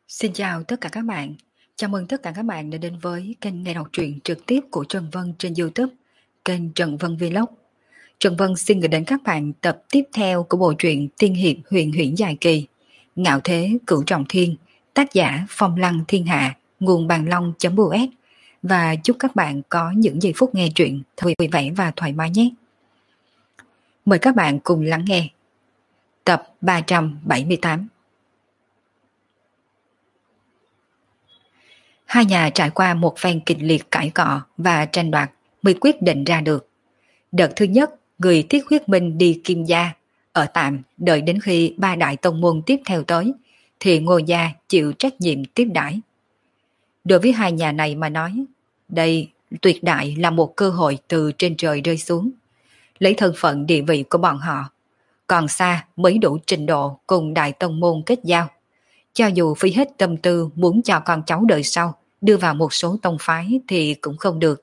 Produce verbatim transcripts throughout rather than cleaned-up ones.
Xin chào tất cả các bạn. Chào mừng tất cả các bạn đã đến với kênh nghe đọc truyện trực tiếp của Trần Vân trên YouTube, kênh Trần Vân Vlog. Trần Vân xin gửi đến các bạn tập tiếp theo của bộ truyện tiên hiệp huyền huyễn dài kỳ Ngạo Thế Cửu Trọng Thiên, tác giả Phong Lăng Thiên Hạ, nguồn bàn long.us, và chúc các bạn có những giây phút nghe truyện thật vui vẻ và thoải mái nhé. Mời các bạn cùng lắng nghe tập ba trăm bảy mươi tám. Hai nhà trải qua một phen kịch liệt cãi cọ và tranh đoạt mới quyết định ra được. Đợt thứ nhất, người Thiết Huyết Minh đi Kim Gia, ở tạm đợi đến khi ba đại tông môn tiếp theo tới, thì Ngô Gia chịu trách nhiệm tiếp đãi. Đối với hai nhà này mà nói, đây tuyệt đại là một cơ hội từ trên trời rơi xuống. Lấy thân phận địa vị của bọn họ, còn xa mới đủ trình độ cùng đại tông môn kết giao. Cho dù phí hết tâm tư muốn cho con cháu đời sau đưa vào một số tông phái thì cũng không được.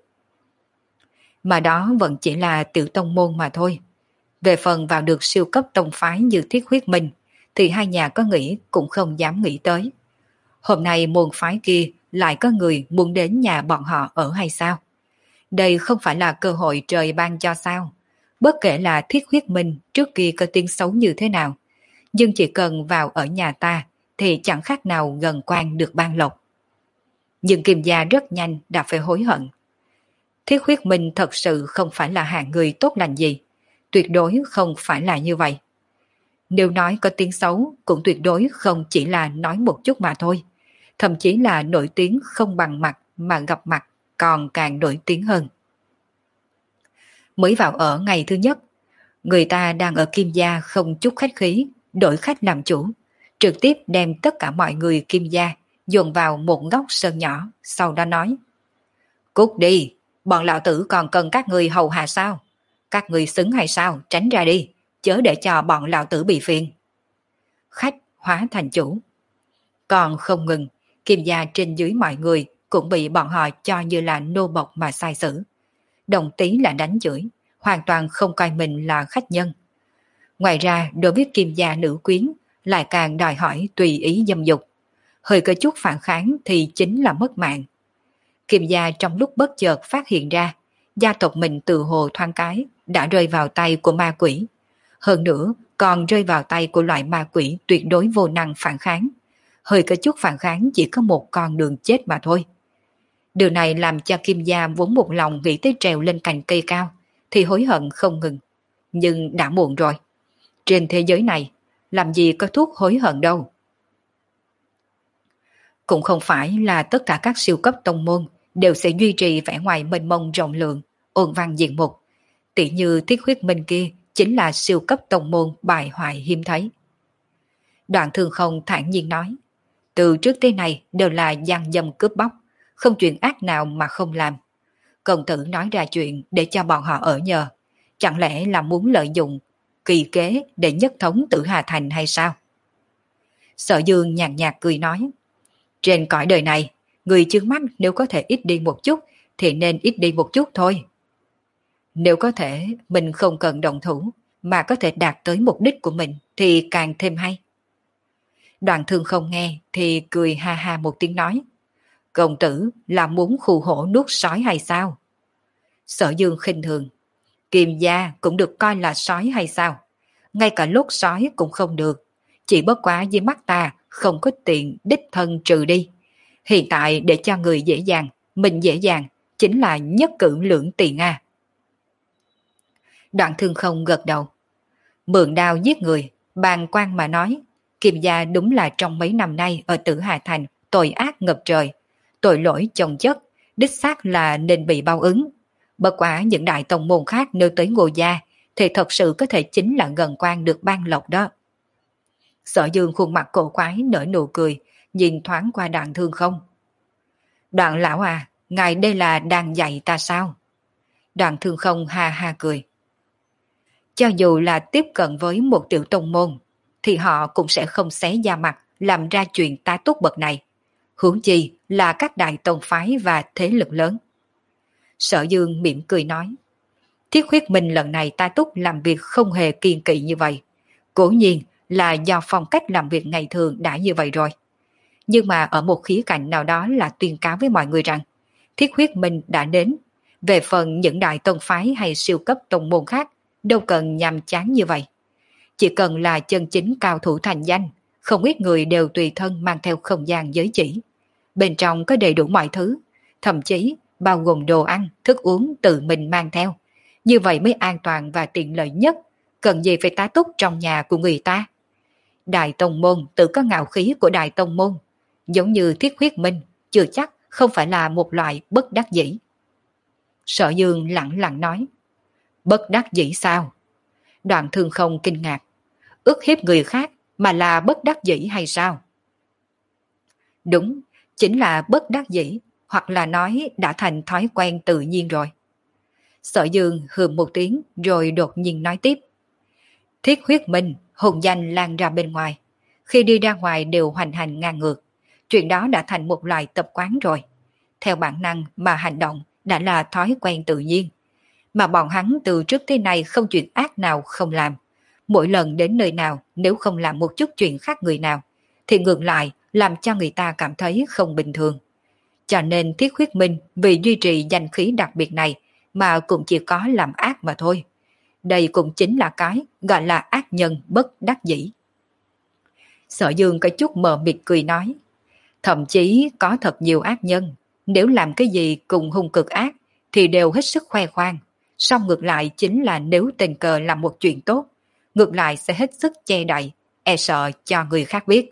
Mà đó vẫn chỉ là tiểu tông môn mà thôi. Về phần vào được siêu cấp tông phái như Thiết Huyết Minh thì hai nhà có nghĩ cũng không dám nghĩ tới. Hôm nay môn phái kia lại có người muốn đến nhà bọn họ ở hay sao? Đây không phải là cơ hội trời ban cho sao? Bất kể là Thiết Huyết Minh trước kia có tiếng xấu như thế nào, nhưng chỉ cần vào ở nhà ta thì chẳng khác nào gần quan được ban lộc. Nhưng Kim Gia rất nhanh đã phải hối hận. Thiết Huyết Minh thật sự không phải là hạng người tốt lành gì, tuyệt đối không phải là như vậy. Nếu nói có tiếng xấu cũng tuyệt đối không chỉ là nói một chút mà thôi, thậm chí là nổi tiếng không bằng mặt mà gặp mặt còn càng nổi tiếng hơn. Mới vào ở ngày thứ nhất, người ta đang ở Kim Gia không chút khách khí, đổi khách làm chủ, trực tiếp đem tất cả mọi người Kim Gia dồn vào một góc sân nhỏ, sau đó nói: Cút đi, bọn lão tử còn cần các người hầu hạ sao? Các người xứng hay sao? Tránh ra đi, chớ để cho bọn lão tử bị phiền. Khách hóa thành chủ. Còn không ngừng, Kim Gia trên dưới mọi người cũng bị bọn họ cho như là nô bộc mà sai xử. Đồng tí là đánh chửi, hoàn toàn không coi mình là khách nhân. Ngoài ra, đối với Kim Gia nữ quyến lại càng đòi hỏi tùy ý dâm dục. Hơi có chút phản kháng thì chính là mất mạng. Kim Gia trong lúc bất chợt phát hiện ra, gia tộc mình từ hồ thoáng cái đã rơi vào tay của ma quỷ. Hơn nữa, còn rơi vào tay của loại ma quỷ tuyệt đối vô năng phản kháng. Hơi có chút phản kháng chỉ có một con đường chết mà thôi. Điều này làm cho Kim Gia vốn một lòng nghĩ tới trèo lên cành cây cao, thì hối hận không ngừng. Nhưng đã muộn rồi. Trên thế giới này, làm gì có thuốc hối hận đâu. Cũng không phải là tất cả các siêu cấp tông môn đều sẽ duy trì vẻ ngoài mênh mông rộng lượng, ôn văn diện mục. Tỷ như Thiết Huyết Minh kia chính là siêu cấp tông môn bài hoại hiếm thấy. Đoạn Thương Không thản nhiên nói, từ trước tới nay đều là gian dâm cướp bóc, không chuyện ác nào mà không làm. Công tử nói ra chuyện để cho bọn họ ở nhờ, chẳng lẽ là muốn lợi dụng kỳ kế để nhất thống Tử Hà Thành hay sao? Sở Dương nhàn nhạt cười nói, trên cõi đời này, người trước mắt nếu có thể ít đi một chút thì nên ít đi một chút thôi. Nếu có thể mình không cần động thủ mà có thể đạt tới mục đích của mình thì càng thêm hay. Đoàn Thương Không nghe thì cười ha ha một tiếng nói, công tử là muốn khu hổ nuốt sói hay sao? Sở Dương khinh thường, Kim Gia cũng được coi là sói hay sao? Ngay cả lốt sói cũng không được, chỉ bất quá với mắt ta không có tiện đích thân trừ đi. Hiện tại để cho người dễ dàng, mình dễ dàng, chính là nhất cử lưỡng tiền a. Đoạn Thương Không gật đầu. Mượn đao giết người, bàn quan mà nói, Kim Gia đúng là trong mấy năm nay ở Tử Hà Thành tội ác ngập trời, tội lỗi chồng chất, đích xác là nên bị bao ứng. Bất quả những đại tông môn khác nếu tới Ngô Gia thì thật sự có thể chính là gần quan được ban lộc đó. Sở Dương khuôn mặt cổ quái nở nụ cười, nhìn thoáng qua Đoạn Thương Không. Đoạn lão à, ngài đây là đang dạy ta sao? Đoạn Thương Không ha ha cười. Cho dù là tiếp cận với một tiểu tông môn, thì họ cũng sẽ không xé da mặt làm ra chuyện tá túc bậc này. Huống chi là các đại tông phái và thế lực lớn. Sở Dương mỉm cười nói, Thiết Huyết Minh lần này tá túc làm việc không hề kiên kỵ như vậy. Cố nhiên là do phong cách làm việc ngày thường đã như vậy rồi. Nhưng mà ở một khía cạnh nào đó là tuyên cáo với mọi người rằng Thiết Huyết Minh đã đến. Về phần những đại tông phái hay siêu cấp tông môn khác, đâu cần nhàm chán như vậy. Chỉ cần là chân chính cao thủ thành danh, không ít người đều tùy thân mang theo không gian giới chỉ. Bên trong có đầy đủ mọi thứ, thậm chí bao gồm đồ ăn, thức uống tự mình mang theo. Như vậy mới an toàn và tiện lợi nhất, cần gì phải tá túc trong nhà của người ta. Đại tông môn tự có ngạo khí của đại tông môn, giống như Thiết Huyết Minh, chưa chắc không phải là một loại bất đắc dĩ. Sở Dương lặng lặng nói, bất đắc dĩ sao? Đoạn Thương Không kinh ngạc, ức hiếp người khác mà là bất đắc dĩ hay sao? Đúng, chính là bất đắc dĩ, hoặc là nói đã thành thói quen tự nhiên rồi. Sở Dương hừ một tiếng rồi đột nhiên nói tiếp. Thiết Huyết Minh, hùng danh lan ra bên ngoài. Khi đi ra ngoài đều hoành hành ngang ngược. Chuyện đó đã thành một loại tập quán rồi. Theo bản năng mà hành động đã là thói quen tự nhiên. Mà bọn hắn từ trước tới nay không chuyện ác nào không làm. Mỗi lần đến nơi nào nếu không làm một chút chuyện khác người nào, thì ngược lại làm cho người ta cảm thấy không bình thường. Cho nên Thiết Huyết Minh vì duy trì danh khí đặc biệt này mà cũng chỉ có làm ác mà thôi. Đây cũng chính là cái gọi là ác nhân bất đắc dĩ. Sở Dương có chút mờ mịt cười nói, thậm chí có thật nhiều ác nhân, nếu làm cái gì cùng hung cực ác thì đều hết sức khoe khoang, song ngược lại chính là nếu tình cờ làm một chuyện tốt, ngược lại sẽ hết sức che đậy, e sợ cho người khác biết.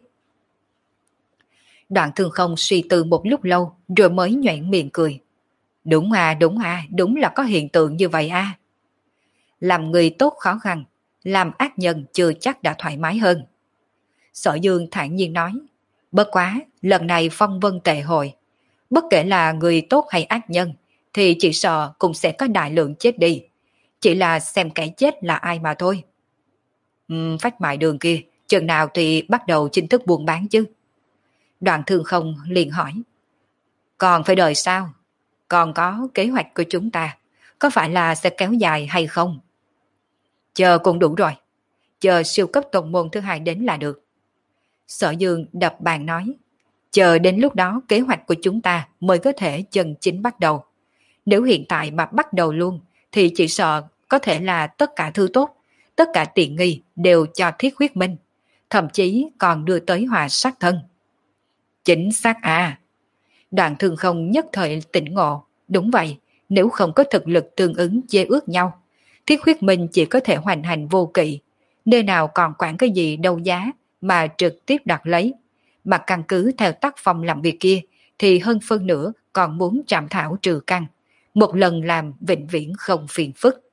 Đoạn Thương Không suy tư một lúc lâu rồi mới nhoẻn miệng cười. Đúng à, đúng à, đúng là có hiện tượng như vậy à. Làm người tốt khó khăn, làm ác nhân chưa chắc đã thoải mái hơn. Sở Dương thản nhiên nói, bất quá, lần này phong vân tệ hội, bất kể là người tốt hay ác nhân, thì chỉ sợ cũng sẽ có đại lượng chết đi. Chỉ là xem kẻ chết là ai mà thôi. Uhm, phách mại đường kia, chừng nào thì bắt đầu chính thức buôn bán chứ? Đoạn Thương Không liền hỏi. Còn phải đợi sao? Còn có kế hoạch của chúng ta, có phải là sẽ kéo dài hay không? Chờ cũng đủ rồi. Chờ siêu cấp tông môn thứ hai đến là được. Sở Dương đập bàn nói. Chờ đến lúc đó kế hoạch của chúng ta mới có thể chân chính bắt đầu. Nếu hiện tại mà bắt đầu luôn thì chỉ sợ có thể là tất cả thứ tốt, tất cả tiện nghi đều cho Thiết Huyết Minh, thậm chí còn đưa tới hòa sát thân. Chính xác à. Đoạn Thương Không nhất thời tỉnh ngộ. Đúng vậy, nếu không có thực lực tương ứng chê ước nhau, Thiết Huyết Minh chỉ có thể hoành hành vô kỵ, nơi nào còn quản cái gì đâu giá mà trực tiếp đặt lấy. Mà căn cứ theo tác phong làm việc kia thì hơn phân nửa còn muốn trảm thảo trừ căn, một lần làm vĩnh viễn không phiền phức.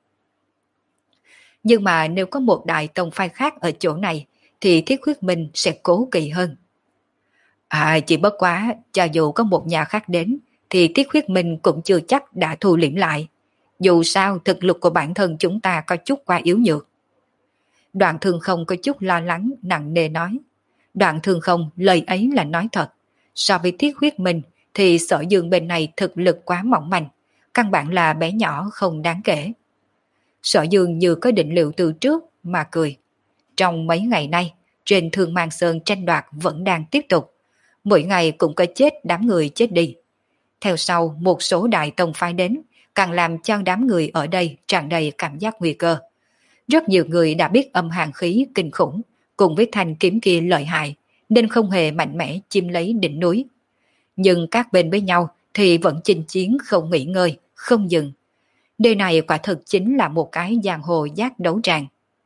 Nhưng mà nếu có một đại tông phái khác ở chỗ này thì Thiết Huyết Minh sẽ cố kỵ hơn. À, chỉ bất quá, cho dù có một nhà khác đến thì Thiết Huyết Minh cũng chưa chắc đã thu liễm lại. Dù sao thực lực của bản thân chúng ta có chút quá yếu nhược. Đoạn Thương Không có chút lo lắng nặng nề nói. Đoạn Thương Không lời ấy là nói thật. So với Thiết Huyết Minh thì Sở Dương bên này thực lực quá mỏng manh, căn bản là bé nhỏ không đáng kể. Sở Dương như có định liệu từ trước mà cười. Trong mấy ngày nay, trên Thương Mang Sơn tranh đoạt vẫn đang tiếp tục. Mỗi ngày cũng có chết đám người chết đi. Theo sau một số đại tông phái đến, càng làm cho đám người ở đây tràn đầy cảm giác nguy cơ. Rất nhiều người đã biết âm hàn khí kinh khủng, cùng với thanh kiếm kia lợi hại, nên không hề mạnh mẽ chiếm lấy đỉnh núi. Nhưng các bên với nhau thì vẫn chinh chiến không nghỉ ngơi, không dừng. Nơi này quả thực chính là một cái giang hồ giác đấu tràng.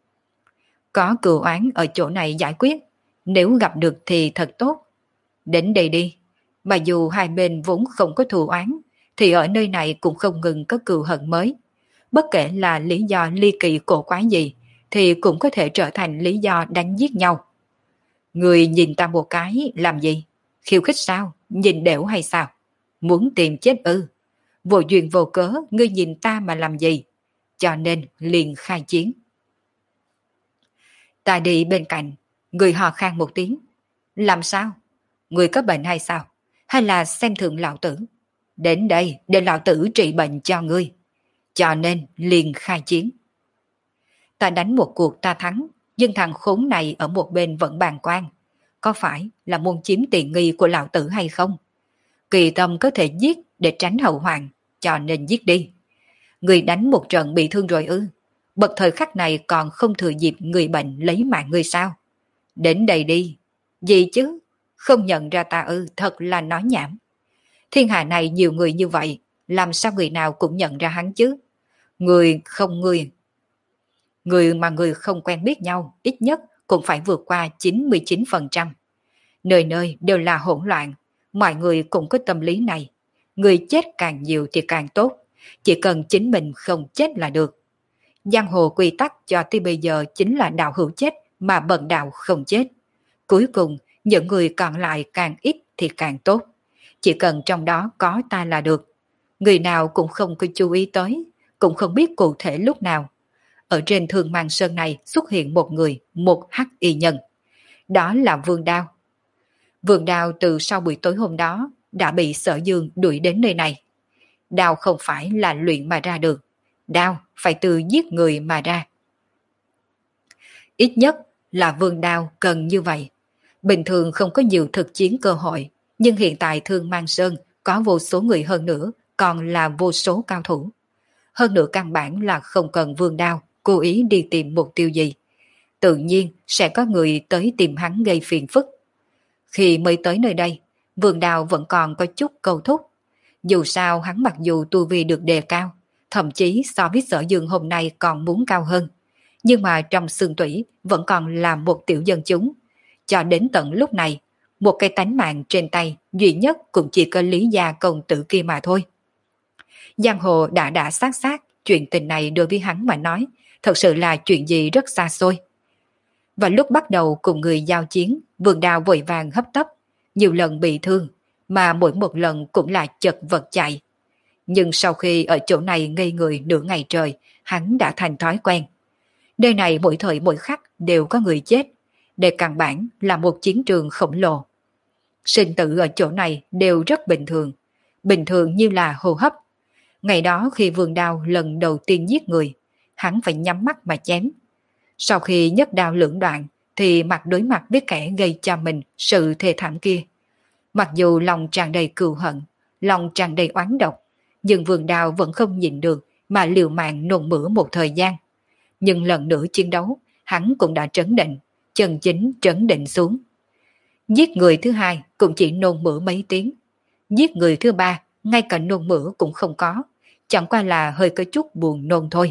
Có cừu oán ở chỗ này giải quyết, nếu gặp được thì thật tốt. Đến đây đi, mà dù hai bên vốn không có thù oán, thì ở nơi này cũng không ngừng có cừu hận mới. Bất kể là lý do ly kỳ cổ quái gì, thì cũng có thể trở thành lý do đánh giết nhau. Người nhìn ta một cái làm gì? Khiêu khích sao? Nhìn đểu hay sao? Muốn tìm chết ư? Vô duyên vô cớ, ngươi nhìn ta mà làm gì? Cho nên liền khai chiến. Ta đi bên cạnh, người hò khan một tiếng. Làm sao? Người có bệnh hay sao? Hay là xem thường lão tử? Đến đây để lão tử trị bệnh cho ngươi. Cho nên liền khai chiến. Ta đánh một cuộc ta thắng, nhưng thằng khốn này ở một bên vẫn bàng quan. có phải là muốn chiếm tiện nghi của lão tử hay không? Kỳ tâm có thể giết để tránh hậu hoạn, cho nên giết đi. Người đánh một trận bị thương rồi ư? Bậc thời khắc này còn không thừa dịp người bệnh lấy mạng người sao? Đến đây đi. Gì chứ? Không nhận ra ta ư, thật là nói nhảm. Thiên hạ này nhiều người như vậy, làm sao người nào cũng nhận ra hắn chứ? Người không người. Người mà người không quen biết nhau, ít nhất cũng phải vượt qua chín mươi chín phần trăm. Nơi nơi đều là hỗn loạn, mọi người cũng có tâm lý này. Người chết càng nhiều thì càng tốt, chỉ cần chính mình không chết là được. Giang hồ quy tắc cho tới bây giờ chính là đạo hữu chết mà bần đạo không chết. Cuối cùng, những người còn lại càng ít thì càng tốt. Chỉ cần trong đó có ta là được. Người nào cũng không có chú ý tới, cũng không biết cụ thể lúc nào. Ở trên Thương Mang Sơn này xuất hiện một người, một hắc y nhân. Đó là Vương Đao. Vương Đao từ sau buổi tối hôm đó đã bị Sở Dương đuổi đến nơi này. Đao không phải là luyện mà ra được. Đao phải từ giết người mà ra. Ít nhất là Vương Đao cần như vậy. Bình thường không có nhiều thực chiến cơ hội, nhưng hiện tại Thương Mang Sơn có vô số người hơn nữa, còn là vô số cao thủ. Hơn nữa căn bản là không cần Vương Đao cố ý đi tìm mục tiêu gì. Tự nhiên sẽ có người tới tìm hắn gây phiền phức. Khi mới tới nơi đây, Vương Đao vẫn còn có chút câu thúc. Dù sao hắn mặc dù tu vi được đề cao, thậm chí so với Sở Dương hôm nay còn muốn cao hơn. Nhưng mà trong xương tủy vẫn còn là một tiểu dân chúng. Cho đến tận lúc này, một cái tánh mạng trên tay duy nhất cũng chỉ có Lý Gia công tử kia mà thôi. Giang hồ đã đã sát sát, chuyện tình này đối với hắn mà nói, thật sự là chuyện gì rất xa xôi. Và lúc bắt đầu cùng người giao chiến, Vương Đao vội vàng hấp tấp, nhiều lần bị thương, mà mỗi một lần cũng là chật vật chạy. Nhưng sau khi ở chỗ này ngây người nửa ngày trời, hắn đã thành thói quen. Nơi này mỗi thời mỗi khắc đều có người chết, đây căn bản là một chiến trường khổng lồ. Sinh tử ở chỗ này đều rất bình thường, bình thường như là hô hấp. Ngày đó khi Vương Đao lần đầu tiên giết người, hắn phải nhắm mắt mà chém. Sau khi nhất đao lưỡng đoạn thì mặt đối mặt với kẻ gây cho mình sự thê thảm kia. Mặc dù lòng tràn đầy cừu hận, lòng tràn đầy oán độc, nhưng Vương Đao vẫn không nhịn được mà liều mạng nôn mửa một thời gian. Nhưng lần nữa chiến đấu, hắn cũng đã trấn định, chân chính trấn định xuống. Giết người thứ hai cũng chỉ nôn mửa mấy tiếng. Giết người thứ ba, ngay cả nôn mửa cũng không có, chẳng qua là hơi có chút buồn nôn thôi.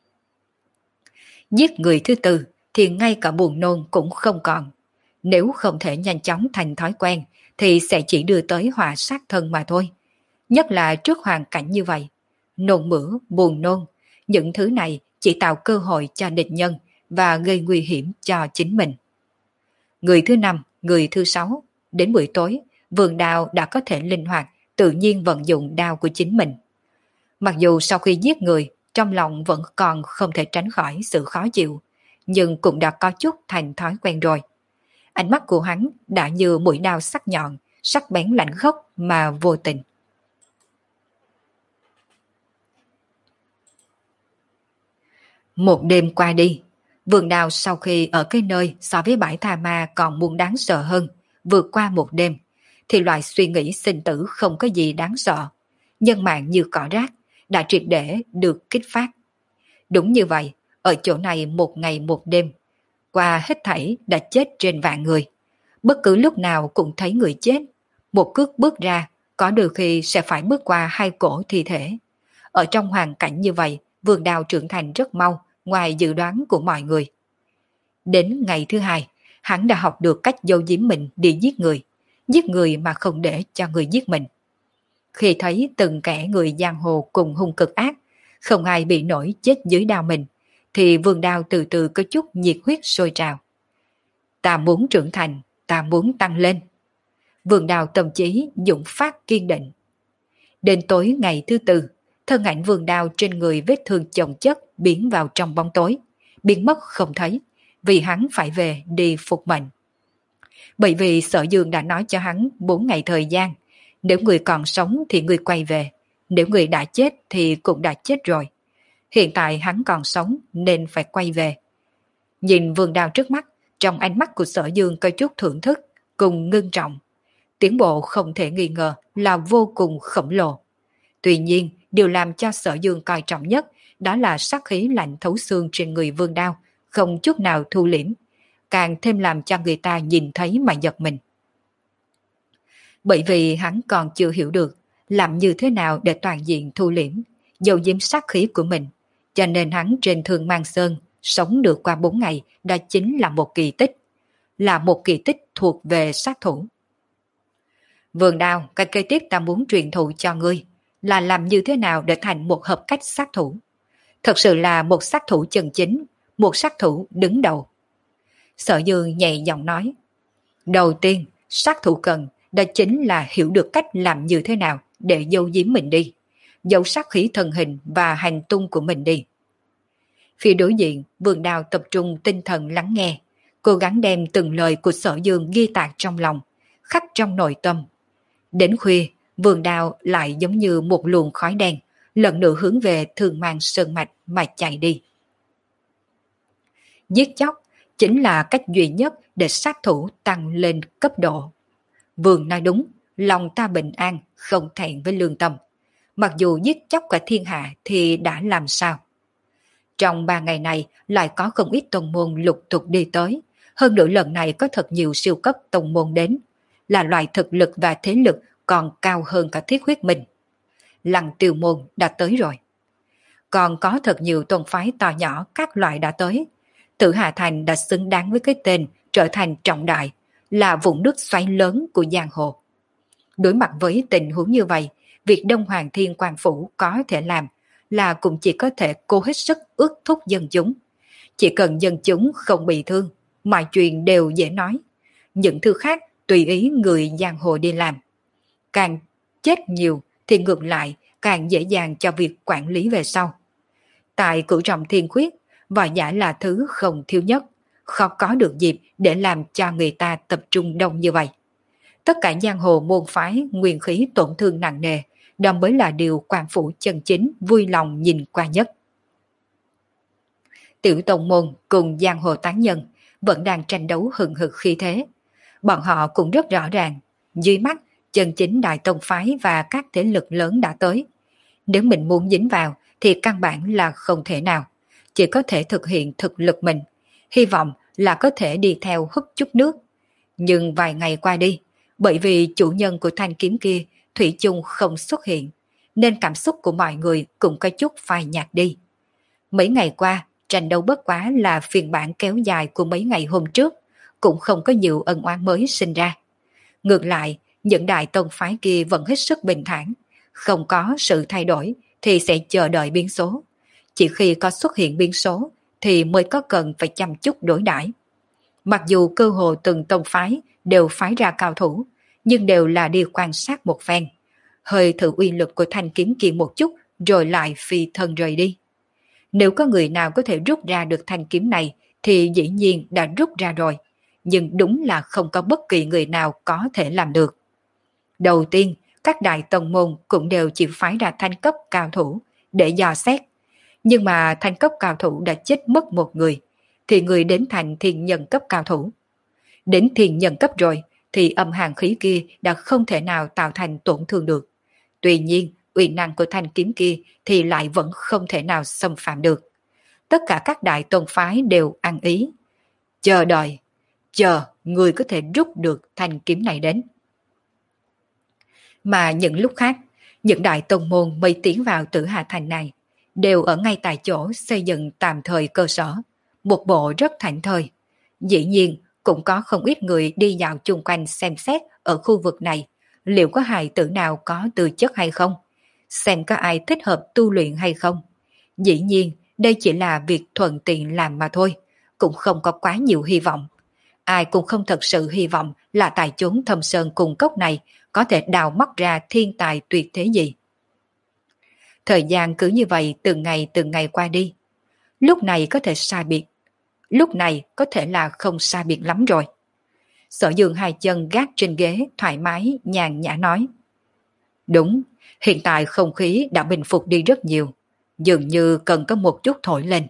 Giết người thứ tư thì ngay cả buồn nôn cũng không còn. Nếu không thể nhanh chóng thành thói quen thì sẽ chỉ đưa tới họa sát thân mà thôi. Nhất là trước hoàn cảnh như vậy. Nôn mửa, buồn nôn, những thứ này chỉ tạo cơ hội cho địch nhân và gây nguy hiểm cho chính mình. Người thứ năm, người thứ sáu, đến buổi tối, Vương Đao đã có thể linh hoạt, tự nhiên vận dụng đao của chính mình. Mặc dù sau khi giết người, trong lòng vẫn còn không thể tránh khỏi sự khó chịu, nhưng cũng đã có chút thành thói quen rồi. Ánh mắt của hắn đã như mũi đao sắc nhọn, sắc bén lạnh khốc mà vô tình. Một đêm qua đi, Vương Đao sau khi ở cái nơi so với bãi tha ma còn muốn đáng sợ hơn, vượt qua một đêm, thì loại suy nghĩ sinh tử không có gì đáng sợ. Nhân mạng như cỏ rác, đã triệt để được kích phát. Đúng như vậy, ở chỗ này một ngày một đêm, qua hết thảy đã chết trên vạn người. Bất cứ lúc nào cũng thấy người chết, một cước bước ra, có đôi khi sẽ phải bước qua hai cổ thi thể. Ở trong hoàn cảnh như vậy, Vương Đao trưởng thành rất mau, ngoài dự đoán của mọi người. Đến ngày thứ hai, hắn đã học được cách giấu giếm mình đi giết người, giết người mà không để cho người giết mình. Khi thấy từng kẻ người giang hồ cùng hung cực ác, không ai bị nổi chết dưới đao mình, thì Vương Đao từ từ có chút nhiệt huyết sôi trào. Ta muốn trưởng thành, ta muốn tăng lên. Vương Đao tâm trí dũng phát kiên định. Đến tối ngày thứ tư, thân ảnh Vương Đao trên người vết thương chồng chất biến vào trong bóng tối, biến mất không thấy, vì hắn phải về đi phục mệnh. Bởi vì Sở Dương đã nói cho hắn bốn ngày thời gian, nếu người còn sống thì người quay về, nếu người đã chết thì cũng đã chết rồi. Hiện tại hắn còn sống nên phải quay về. Nhìn Vương Đao trước mắt, trong ánh mắt của Sở Dương có chút thưởng thức, cùng ngưng trọng. Tiến bộ không thể nghi ngờ là vô cùng khổng lồ. Tuy nhiên, điều làm cho Sở Dương coi trọng nhất đó là sát khí lạnh thấu xương trên người Vương Đao, không chút nào thu liễm, càng thêm làm cho người ta nhìn thấy mà giật mình. Bởi vì hắn còn chưa hiểu được làm như thế nào để toàn diện thu liễm, giấu giếm sát khí của mình, cho nên hắn trên Thương Mang Sơn sống được qua bốn ngày đó chính là một kỳ tích, là một kỳ tích thuộc về sát thủ. Vương Đao, cái kế tiếp ta muốn truyền thụ cho ngươi là làm như thế nào để thành một hợp cách sát thủ. Thật sự là một sát thủ chân chính, một sát thủ đứng đầu. Sở Dương nhẹ giọng nói, đầu tiên, sát thủ cần đó chính là hiểu được cách làm như thế nào để giấu giếm mình đi, giấu sát khí thân hình và hành tung của mình đi. Phía đối diện, Vương Đao tập trung tinh thần lắng nghe, cố gắng đem từng lời của Sở Dương ghi tạc trong lòng, khắc trong nội tâm. Đến khuya, Vương Đao lại giống như một luồng khói đen, lần nữa hướng về Thương Mang Sơn Mạch mà chạy đi. Giết chóc chính là cách duy nhất để sát thủ tăng lên cấp độ. Vương nói đúng, lòng ta bình an, không thẹn với lương tâm. Mặc dù giết chóc cả thiên hạ thì đã làm sao? Trong ba ngày này lại có không ít tông môn lục tục đi tới, hơn nữa lần này có thật nhiều siêu cấp tông môn đến, là loại thực lực và thế lực còn cao hơn cả Thiết Huyết Minh. Lăng Tiêu môn đã tới rồi. Còn có thật nhiều tôn phái to nhỏ các loại đã tới. Tử Hà Thành đã xứng đáng với cái tên trở thành trọng đại, là vùng nước xoáy lớn của giang hồ. Đối mặt với tình huống như vậy, việc Đông Hoàng Thiên Quang Phủ có thể làm là cũng chỉ có thể cố hết sức ước thúc dân chúng. Chỉ cần dân chúng không bị thương, mọi chuyện đều dễ nói. Những thứ khác tùy ý người giang hồ đi làm. Càng chết nhiều thì ngược lại càng dễ dàng cho việc quản lý về sau. Tại Cửu Trọng Thiên Khuyết, võ giả là thứ không thiếu nhất, khó có được dịp để làm cho người ta tập trung đông như vậy. Tất cả giang hồ môn phái nguyên khí tổn thương nặng nề, đó mới là điều quan phủ chân chính vui lòng nhìn qua nhất. Tiểu tông môn cùng giang hồ tán nhân vẫn đang tranh đấu hừng hực khí thế. Bọn họ cũng rất rõ ràng, dưới mắt chân chính đại tông phái và các thế lực lớn đã tới. Nếu mình muốn dính vào thì căn bản là không thể nào, chỉ có thể thực hiện thực lực mình, hy vọng là có thể đi theo hút chút nước. Nhưng vài ngày qua đi, bởi vì chủ nhân của thanh kiếm kia thủy chung không xuất hiện, nên cảm xúc của mọi người cũng có chút phai nhạt đi. Mấy ngày qua, tranh đấu bất quá là phiên bản kéo dài của mấy ngày hôm trước, cũng không có nhiều ân oán mới sinh ra. Ngược lại, những đại tông phái kia vẫn hết sức bình thản, không có sự thay đổi thì sẽ chờ đợi biến số. Chỉ khi có xuất hiện biến số thì mới có cần phải chăm chút đối đãi. Mặc dù cơ hồ từng tông phái đều phái ra cao thủ, nhưng đều là đi quan sát một phen, hơi thử uy lực của thanh kiếm kia một chút rồi lại phi thân rời đi. Nếu có người nào có thể rút ra được thanh kiếm này thì dĩ nhiên đã rút ra rồi, nhưng đúng là không có bất kỳ người nào có thể làm được. Đầu tiên, các đại tông môn cũng đều chỉ phái ra thanh cấp cao thủ để dò xét, nhưng mà thanh cấp cao thủ đã chết mất một người, thì người đến thành thiên nhân cấp cao thủ. Đến thiên nhân cấp rồi thì âm hàn khí kia đã không thể nào tạo thành tổn thương được. Tuy nhiên, uy năng của thanh kiếm kia thì lại vẫn không thể nào xâm phạm được. Tất cả các đại tôn phái đều ăn ý. Chờ đợi, chờ người có thể rút được thanh kiếm này đến. Mà những lúc khác, những đại tôn môn mới tiến vào Tử Hà Thành này đều ở ngay tại chỗ xây dựng tạm thời cơ sở, một bộ rất thảnh thơi. Dĩ nhiên, cũng có không ít người đi dạo chung quanh xem xét ở khu vực này, liệu có hài tử nào có tư chất hay không, xem có ai thích hợp tu luyện hay không. Dĩ nhiên, đây chỉ là việc thuận tiện làm mà thôi, cũng không có quá nhiều hy vọng. Ai cũng không thật sự hy vọng là tại chốn thâm sơn cùng cốc này có thể đào móc ra thiên tài tuyệt thế gì. Thời gian cứ như vậy từng ngày từng ngày qua đi. Lúc này có thể sai biệt, lúc này có thể là không sai biệt lắm rồi. Sở Dương hai chân gác trên ghế thoải mái nhàn nhã nói. Đúng, hiện tại không khí đã bình phục đi rất nhiều, dường như cần có một chút thổi lên.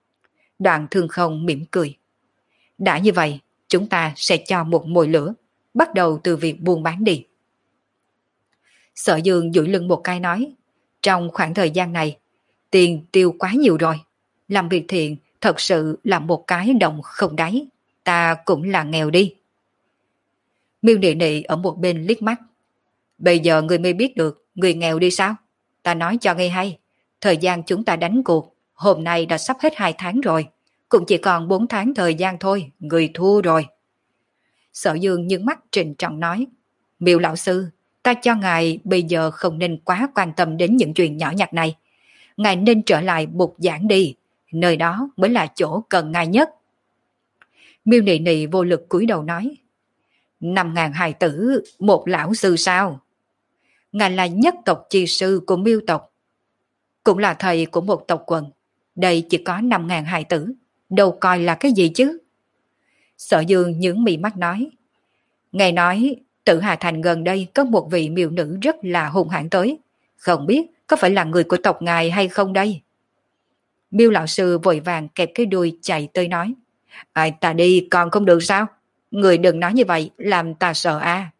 Đoạn Thương Không mỉm cười. Đã như vậy, chúng ta sẽ cho một mồi lửa. bắt đầu từ việc buôn bán đi. Sở Dương duỗi lưng một cái nói, trong khoảng thời gian này, tiền tiêu quá nhiều rồi. Làm việc thiện thật sự là một cái đồng không đáy, ta cũng là nghèo đi. Miêu Nị Nị ở một bên liếc mắt. Bây giờ người mới biết được người nghèo đi sao? Ta nói cho nghe hay, thời gian chúng ta đánh cuộc, hôm nay đã sắp hết hai tháng rồi, cũng chỉ còn bốn tháng thời gian thôi, người thua rồi. Sở Dương nhướng mắt trịnh trọng nói, Miêu lão sư, ta cho ngài bây giờ không nên quá quan tâm đến những chuyện nhỏ nhặt này. Ngài nên trở lại bục giảng đi, nơi đó mới là chỗ cần ngài nhất. Miêu Nị Nị vô lực cúi đầu nói, năm ngàn hài tử, một lão sư sao? Ngài là nhất tộc chi sư của Miêu tộc, cũng là thầy của một tộc quần. Đây chỉ có năm ngàn hài tử, đâu coi là cái gì chứ? Sở Dương nhướng mí mắt nói, nghe nói Tử Hà Thành gần đây có một vị miêu nữ rất là hung hãn tới, không biết có phải là người của tộc ngài hay không đây? Miêu lão sư vội vàng kẹp cái đuôi chạy tới nói, à, ta đi còn không được sao? Người đừng nói như vậy làm ta sợ a. À.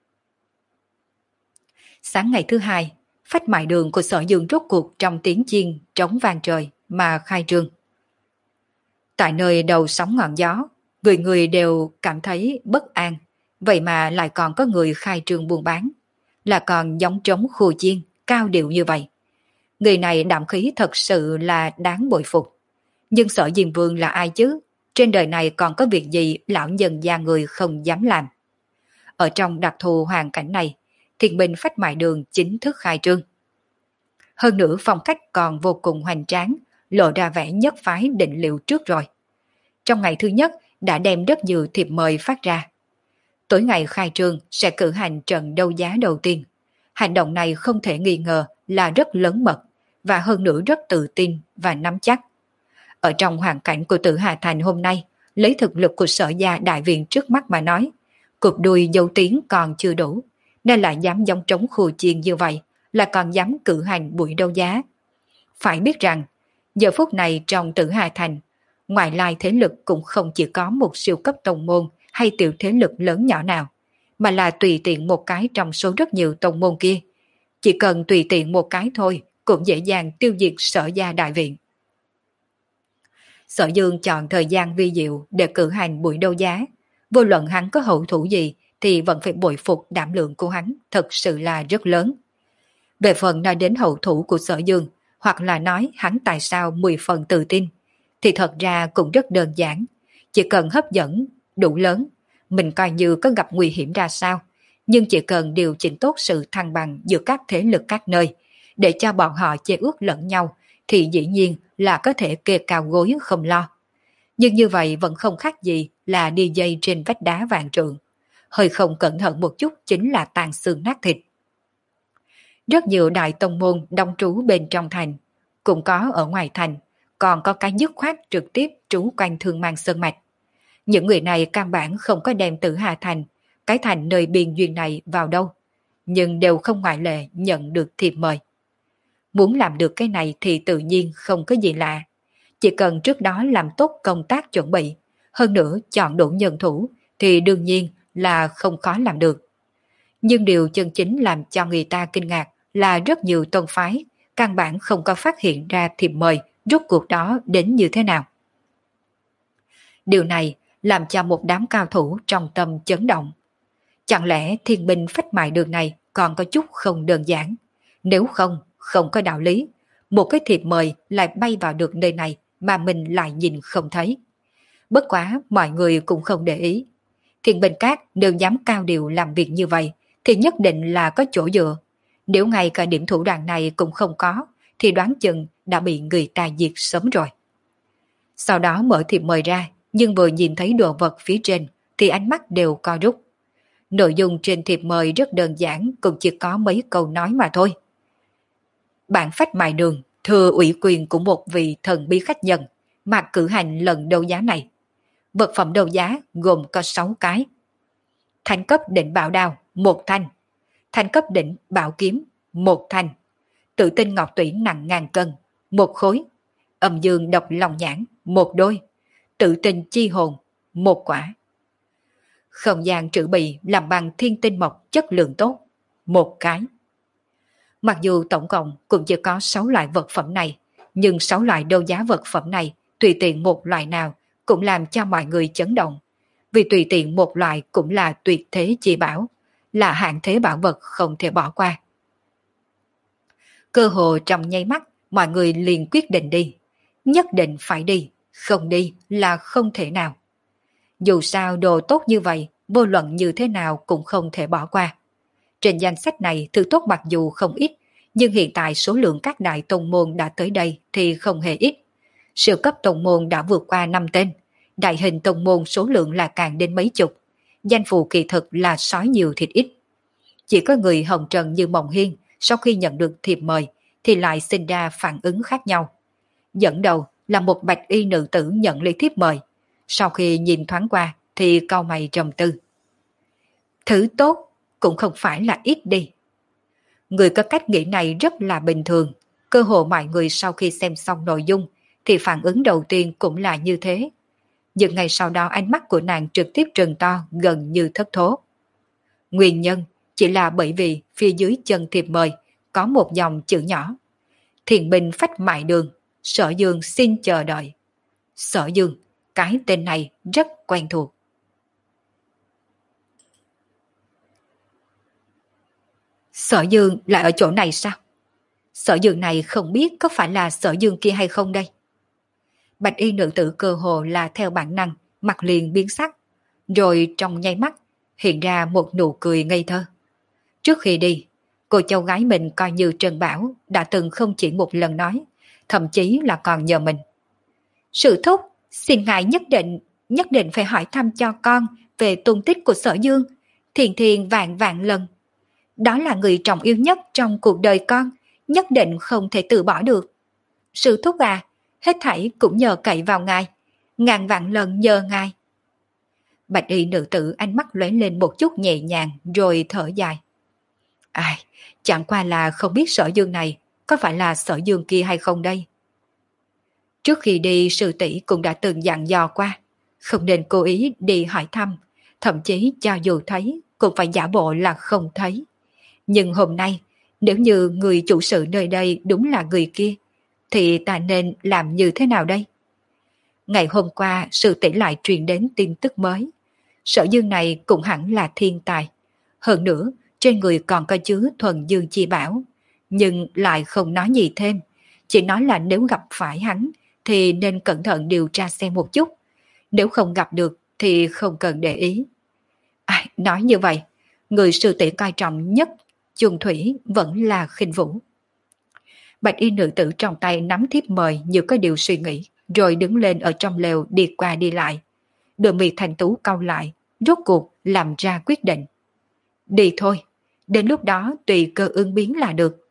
Sáng ngày thứ hai, phách mại đường của Sở Dương rốt cuộc trong tiếng chiên trống vang trời mà khai trương. Tại nơi đầu sóng ngọn gió, người người đều cảm thấy bất an, vậy mà lại còn có người khai trương buôn bán, là còn giống trống khu chiên, cao điệu như vậy. Người này đạm khí thật sự là đáng bội phục. Nhưng Sở Diêm Vương là ai chứ? Trên đời này còn có việc gì lão nhân gia người không dám làm? Ở trong đặc thù hoàn cảnh này, Thiên Bình Phách Mại Đường chính thức khai trương. Hơn nữa phong cách còn vô cùng hoành tráng, lộ ra vẻ nhất phái định liệu trước rồi. Trong ngày thứ nhất đã đem rất nhiều thiệp mời phát ra. Tối ngày khai trương sẽ cử hành trận đấu giá đầu tiên. Hành động này không thể nghi ngờ là rất lớn mật, và hơn nữa rất tự tin và nắm chắc. Ở trong hoàn cảnh của Tử Hà Thành hôm nay, lấy thực lực của Sở gia đại viện trước mắt mà nói, cục đuôi dấu tiếng còn chưa đủ, nên lại dám giống trống khu chiên như vậy, là còn dám cử hành buổi đấu giá. Phải biết rằng, giờ phút này trong Tử Hà Thành, ngoại lai thế lực cũng không chỉ có một siêu cấp tông môn hay tiểu thế lực lớn nhỏ nào, mà là tùy tiện một cái trong số rất nhiều tông môn kia. Chỉ cần tùy tiện một cái thôi, cũng dễ dàng tiêu diệt Sở gia đại viện. Sở Dương chọn thời gian vi diệu để cử hành buổi đấu giá. Vô luận hắn có hậu thủ gì thì vẫn phải bội phục đảm lượng của hắn thật sự là rất lớn. Về phần nói đến hậu thủ của Sở Dương, hoặc là nói hắn tại sao mười phần tự tin, thì thật ra cũng rất đơn giản. Chỉ cần hấp dẫn đủ lớn, mình coi như có gặp nguy hiểm ra sao, nhưng chỉ cần điều chỉnh tốt sự thăng bằng giữa các thế lực các nơi, để cho bọn họ chê ước lẫn nhau, thì dĩ nhiên là có thể kê cao gối không lo. Nhưng như vậy vẫn không khác gì là đi dây trên vách đá vạn trượng. Hơi không cẩn thận một chút chính là tàn xương nát thịt. Rất nhiều đại tông môn đông trú bên trong thành, cũng có ở ngoài thành, còn có cái dứt khoát trực tiếp trú quanh Thương Mang Sơn Mạch. Những người này căn bản không có đem Tử Hà Thành, cái thành nơi biên duyên này vào đâu, nhưng đều không ngoại lệ nhận được thiệp mời. Muốn làm được cái này thì tự nhiên không có gì lạ. Chỉ cần trước đó làm tốt công tác chuẩn bị, hơn nữa chọn đủ nhân thủ, thì đương nhiên là không khó làm được. Nhưng điều chân chính làm cho người ta kinh ngạc là rất nhiều tông phái căn bản không có phát hiện ra thiệp mời rốt cuộc đó đến như thế nào. Điều này làm cho một đám cao thủ trong tâm chấn động. Chẳng lẽ Thiên Binh Phách Mại Đường này còn có chút không đơn giản? Nếu không, không có đạo lý, một cái thiệp mời lại bay vào được nơi này mà mình lại nhìn không thấy. Bất quá mọi người cũng không để ý. Thiên Bình Các nếu dám cao điều làm việc như vậy thì nhất định là có chỗ dựa. Nếu ngay cả điểm thủ đoạn này cũng không có thì đoán chừng đã bị người ta diệt sớm rồi. Sau đó mở thiệp mời ra, nhưng vừa nhìn thấy đồ vật phía trên thì ánh mắt đều co rút. Nội dung trên thiệp mời rất đơn giản, cũng chỉ có mấy câu nói mà thôi. Bản Phách Mại Đường thừa ủy quyền của một vị thần bí khách nhân mà cử hành lần đấu giá này. Vật phẩm đấu giá gồm có sáu cái. Thanh cấp đỉnh bảo đao, một thanh. Thanh cấp đỉnh bảo kiếm, một thanh. Tự tinh ngọc tủy nặng ngàn cân, một khối. Âm dương độc lòng nhãn, một đôi. Tự tinh chi hồn, một quả. không gian trữ bì làm bằng thiên tinh mộc chất lượng tốt. Một cái. Mặc dù tổng cộng cũng chỉ có sáu loại vật phẩm này, nhưng sáu loại đấu giá vật phẩm này, tùy tiện một loại nào cũng làm cho mọi người chấn động. Vì tùy tiện một loại cũng là tuyệt thế chi bảo, là hạng thế bảo vật không thể bỏ qua. Cơ hồ trong nháy mắt, mọi người liền quyết định đi. Nhất định phải đi, không đi là không thể nào. Dù sao đồ tốt như vậy, vô luận như thế nào cũng không thể bỏ qua. Trên danh sách này thứ tốt mặc dù không ít, nhưng hiện tại số lượng các đại tông môn đã tới đây thì không hề ít. Siêu cấp tông môn đã vượt qua năm tên, đại hình tông môn số lượng là càng đến mấy chục. Danh phù kỳ thực là sói nhiều thịt ít. Chỉ có người hồng trần như Mộng Hiên sau khi nhận được thiệp mời thì lại sinh ra phản ứng khác nhau. Dẫn đầu là một bạch y nữ tử nhận lấy thiệp mời. Sau khi nhìn thoáng qua thì cau mày trầm tư. Thứ tốt cũng không phải là ít đi. Người có cách nghĩ này rất là bình thường. Cơ hồ mọi người sau khi xem xong nội dung thì phản ứng đầu tiên cũng là như thế. Nhưng ngày sau đó ánh mắt của nàng trực tiếp trừng to gần như thất thố. Nguyên nhân chỉ là bởi vì phía dưới chân thiệp mời có một dòng chữ nhỏ. Thiền binh phách mại đường, Sở Dương xin chờ đợi. Sở Dương, cái tên này rất quen thuộc. Sở Dương lại ở chỗ này sao? Sở Dương này không biết có phải là Sở Dương kia hay không đây? Bạch y nữ tử cơ hồ là theo bản năng, mặt liền biến sắc. Rồi trong nháy mắt, hiện ra một nụ cười ngây thơ. Trước khi đi, cô cháu gái mình coi như Trần Bảo đã từng không chỉ một lần nói, thậm chí là còn nhờ mình. Sự thúc, xin ngài nhất định, nhất định phải hỏi thăm cho con về tung tích của Sở Dương, thiền thiền vạn vạn lần. Đó là người trọng yêu nhất trong cuộc đời con, nhất định không thể từ bỏ được. Sự thúc à, hết thảy cũng nhờ cậy vào ngài, ngàn vạn lần nhờ ngài. Bạch y nữ tử ánh mắt lóe lên một chút nhẹ nhàng rồi thở dài. Ai, chẳng qua là không biết Sở Dương này có phải là Sở Dương kia hay không đây. Trước khi đi sư tỷ cũng đã từng dặn dò qua, không nên cố ý đi hỏi thăm, thậm chí cho dù thấy cũng phải giả bộ là không thấy. Nhưng hôm nay, nếu như người chủ sự nơi đây đúng là người kia, thì ta nên làm như thế nào đây? Ngày hôm qua sư tỷ lại truyền đến tin tức mới. Sở Dương này cũng hẳn là thiên tài. Hơn nữa, trên người còn có chứa thuần dương chi bảo, nhưng lại không nói gì thêm. Chỉ nói là nếu gặp phải hắn, thì nên cẩn thận điều tra xem một chút. Nếu không gặp được, thì không cần để ý. À, nói như vậy, người sư tỷ coi trọng nhất Chung Thủy vẫn là Khinh Vũ. Bạch y nữ tử trong tay nắm thiếp mời như có điều suy nghĩ, rồi đứng lên ở trong lều đi qua đi lại. Đôi mi thanh tú cau lại, rốt cuộc làm ra quyết định. Đi thôi, đến lúc đó tùy cơ ứng biến là được.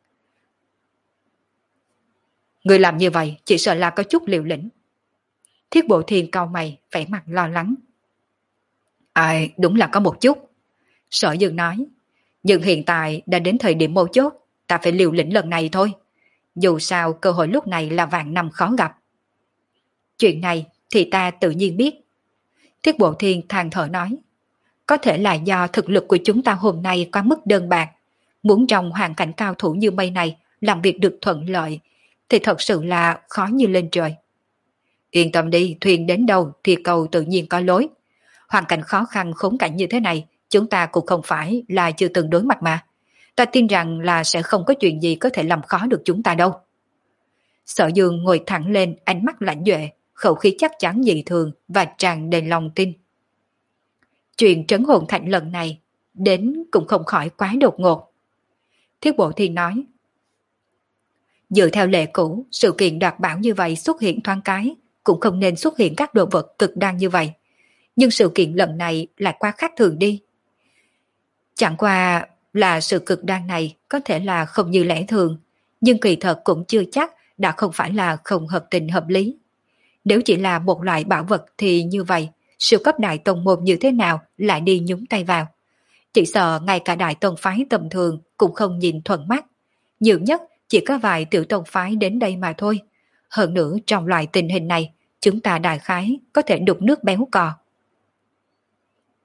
Người làm như vậy chỉ sợ là có chút liều lĩnh. Thiết Bộ Thiên cau mày, vẻ mặt lo lắng. Ai, đúng là có một chút. Sở Dương nói, nhưng hiện tại đã đến thời điểm mấu chốt, ta phải liều lĩnh lần này thôi. Dù sao cơ hội lúc này là vạn năm khó gặp. Chuyện này thì ta tự nhiên biết. Thiết Bộ Thiên than thở nói, có thể là do thực lực của chúng ta hôm nay quá mức đơn bạc. Muốn trong hoàn cảnh cao thủ như mây này làm việc được thuận lợi, thì thật sự là khó như lên trời. Yên tâm đi, thuyền đến đâu thì cầu tự nhiên có lối. Hoàn cảnh khó khăn khốn cảnh như thế này, chúng ta cũng không phải là chưa từng đối mặt mà. Ta tin rằng là sẽ không có chuyện gì có thể làm khó được chúng ta đâu. Sở Dương ngồi thẳng lên, ánh mắt lãnh duệ, khẩu khí chắc chắn dị thường và tràn đầy lòng tin. Chuyện trấn hồn thạch lần này đến cũng không khỏi quá đột ngột. Thiết Bộ Thiên nói, dựa theo lệ cũ, sự kiện đoạt bảo như vậy xuất hiện thoáng cái, cũng không nên xuất hiện các đồ vật cực đoan như vậy. Nhưng sự kiện lần này lại quá khác thường đi. Chẳng qua là sự cực đoan này có thể là không như lẽ thường, nhưng kỳ thật cũng chưa chắc đã không phải là không hợp tình hợp lý. Nếu chỉ là một loại bảo vật thì như vậy, siêu cấp đại tông môn như thế nào lại đi nhúng tay vào. Chỉ sợ ngay cả đại tông phái tầm thường cũng không nhìn thuận mắt. Nhiều nhất chỉ có vài tiểu tông phái đến đây mà thôi. Hơn nữa trong loại tình hình này, chúng ta đại khái có thể đục nước béo cò.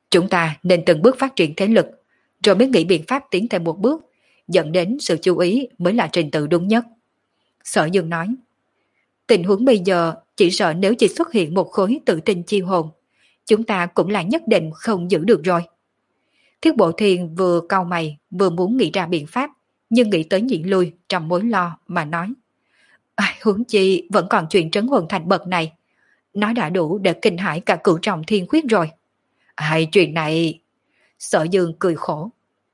Chúng ta nên từng bước phát triển thế lực, rồi mới nghĩ biện pháp tiến thêm một bước, dẫn đến sự chú ý mới là trình tự đúng nhất. Sở Dương nói, tình huống bây giờ chỉ sợ nếu chỉ xuất hiện một khối tự tin chi hồn, chúng ta cũng là nhất định không giữ được rồi. Thiết Bộ Thiên vừa cau mày vừa muốn nghĩ ra biện pháp, nhưng nghĩ tới nhịn lui trong mối lo mà nói. À, huống chi vẫn còn chuyện trấn hồn thành bậc này, nó đã đủ để kinh hãi cả cửu trọng thiên khuyết rồi. Hai chuyện này... Sở Dương cười khổ.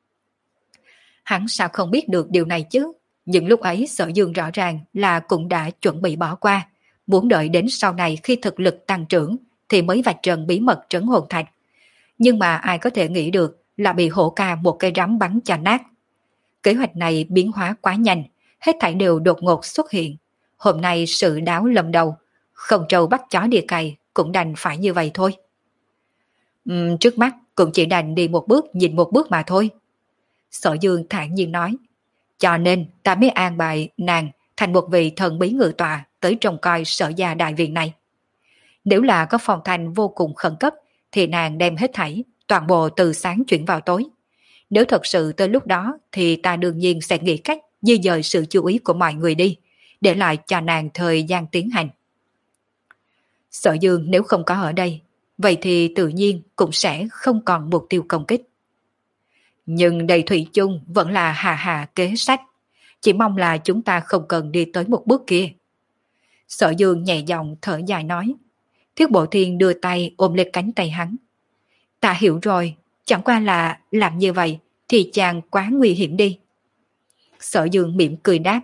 Hắn sao không biết được điều này chứ? Nhưng lúc ấy Sở Dương rõ ràng là cũng đã chuẩn bị bỏ qua, muốn đợi đến sau này khi thực lực tăng trưởng thì mới vạch trần bí mật trấn hồn thạch. Nhưng mà ai có thể nghĩ được là bị hổ ca một cây rắm bắn cho nát. Kế hoạch này biến hóa quá nhanh, hết thảy đều đột ngột xuất hiện. Hôm nay sự đáo lâm đầu, không trâu bắt chó đi cày cũng đành phải như vậy thôi. Uhm, trước mắt cũng chỉ đành đi một bước nhìn một bước mà thôi. Sở Dương thản nhiên nói, cho nên ta mới an bài nàng thành một vị thần bí ngự tọa tới trông coi Sở gia đại viện này. Nếu là có phòng thành vô cùng khẩn cấp thì nàng đem hết thảy, toàn bộ từ sáng chuyển vào tối. Nếu thật sự tới lúc đó thì ta đương nhiên sẽ nghĩ cách di dời sự chú ý của mọi người đi, để lại cho nàng thời gian tiến hành. Sở Dương nếu không có ở đây, vậy thì tự nhiên cũng sẽ không còn mục tiêu công kích. Nhưng đầy thủy chung vẫn là hà hà kế sách, chỉ mong là chúng ta không cần đi tới một bước kia. Sở Dương nhẹ giọng thở dài nói. Thiết Bộ Thiên đưa tay ôm lấy cánh tay hắn. Ta hiểu rồi, chẳng qua là làm như vậy thì chàng quá nguy hiểm đi. Sở Dương mỉm cười đáp.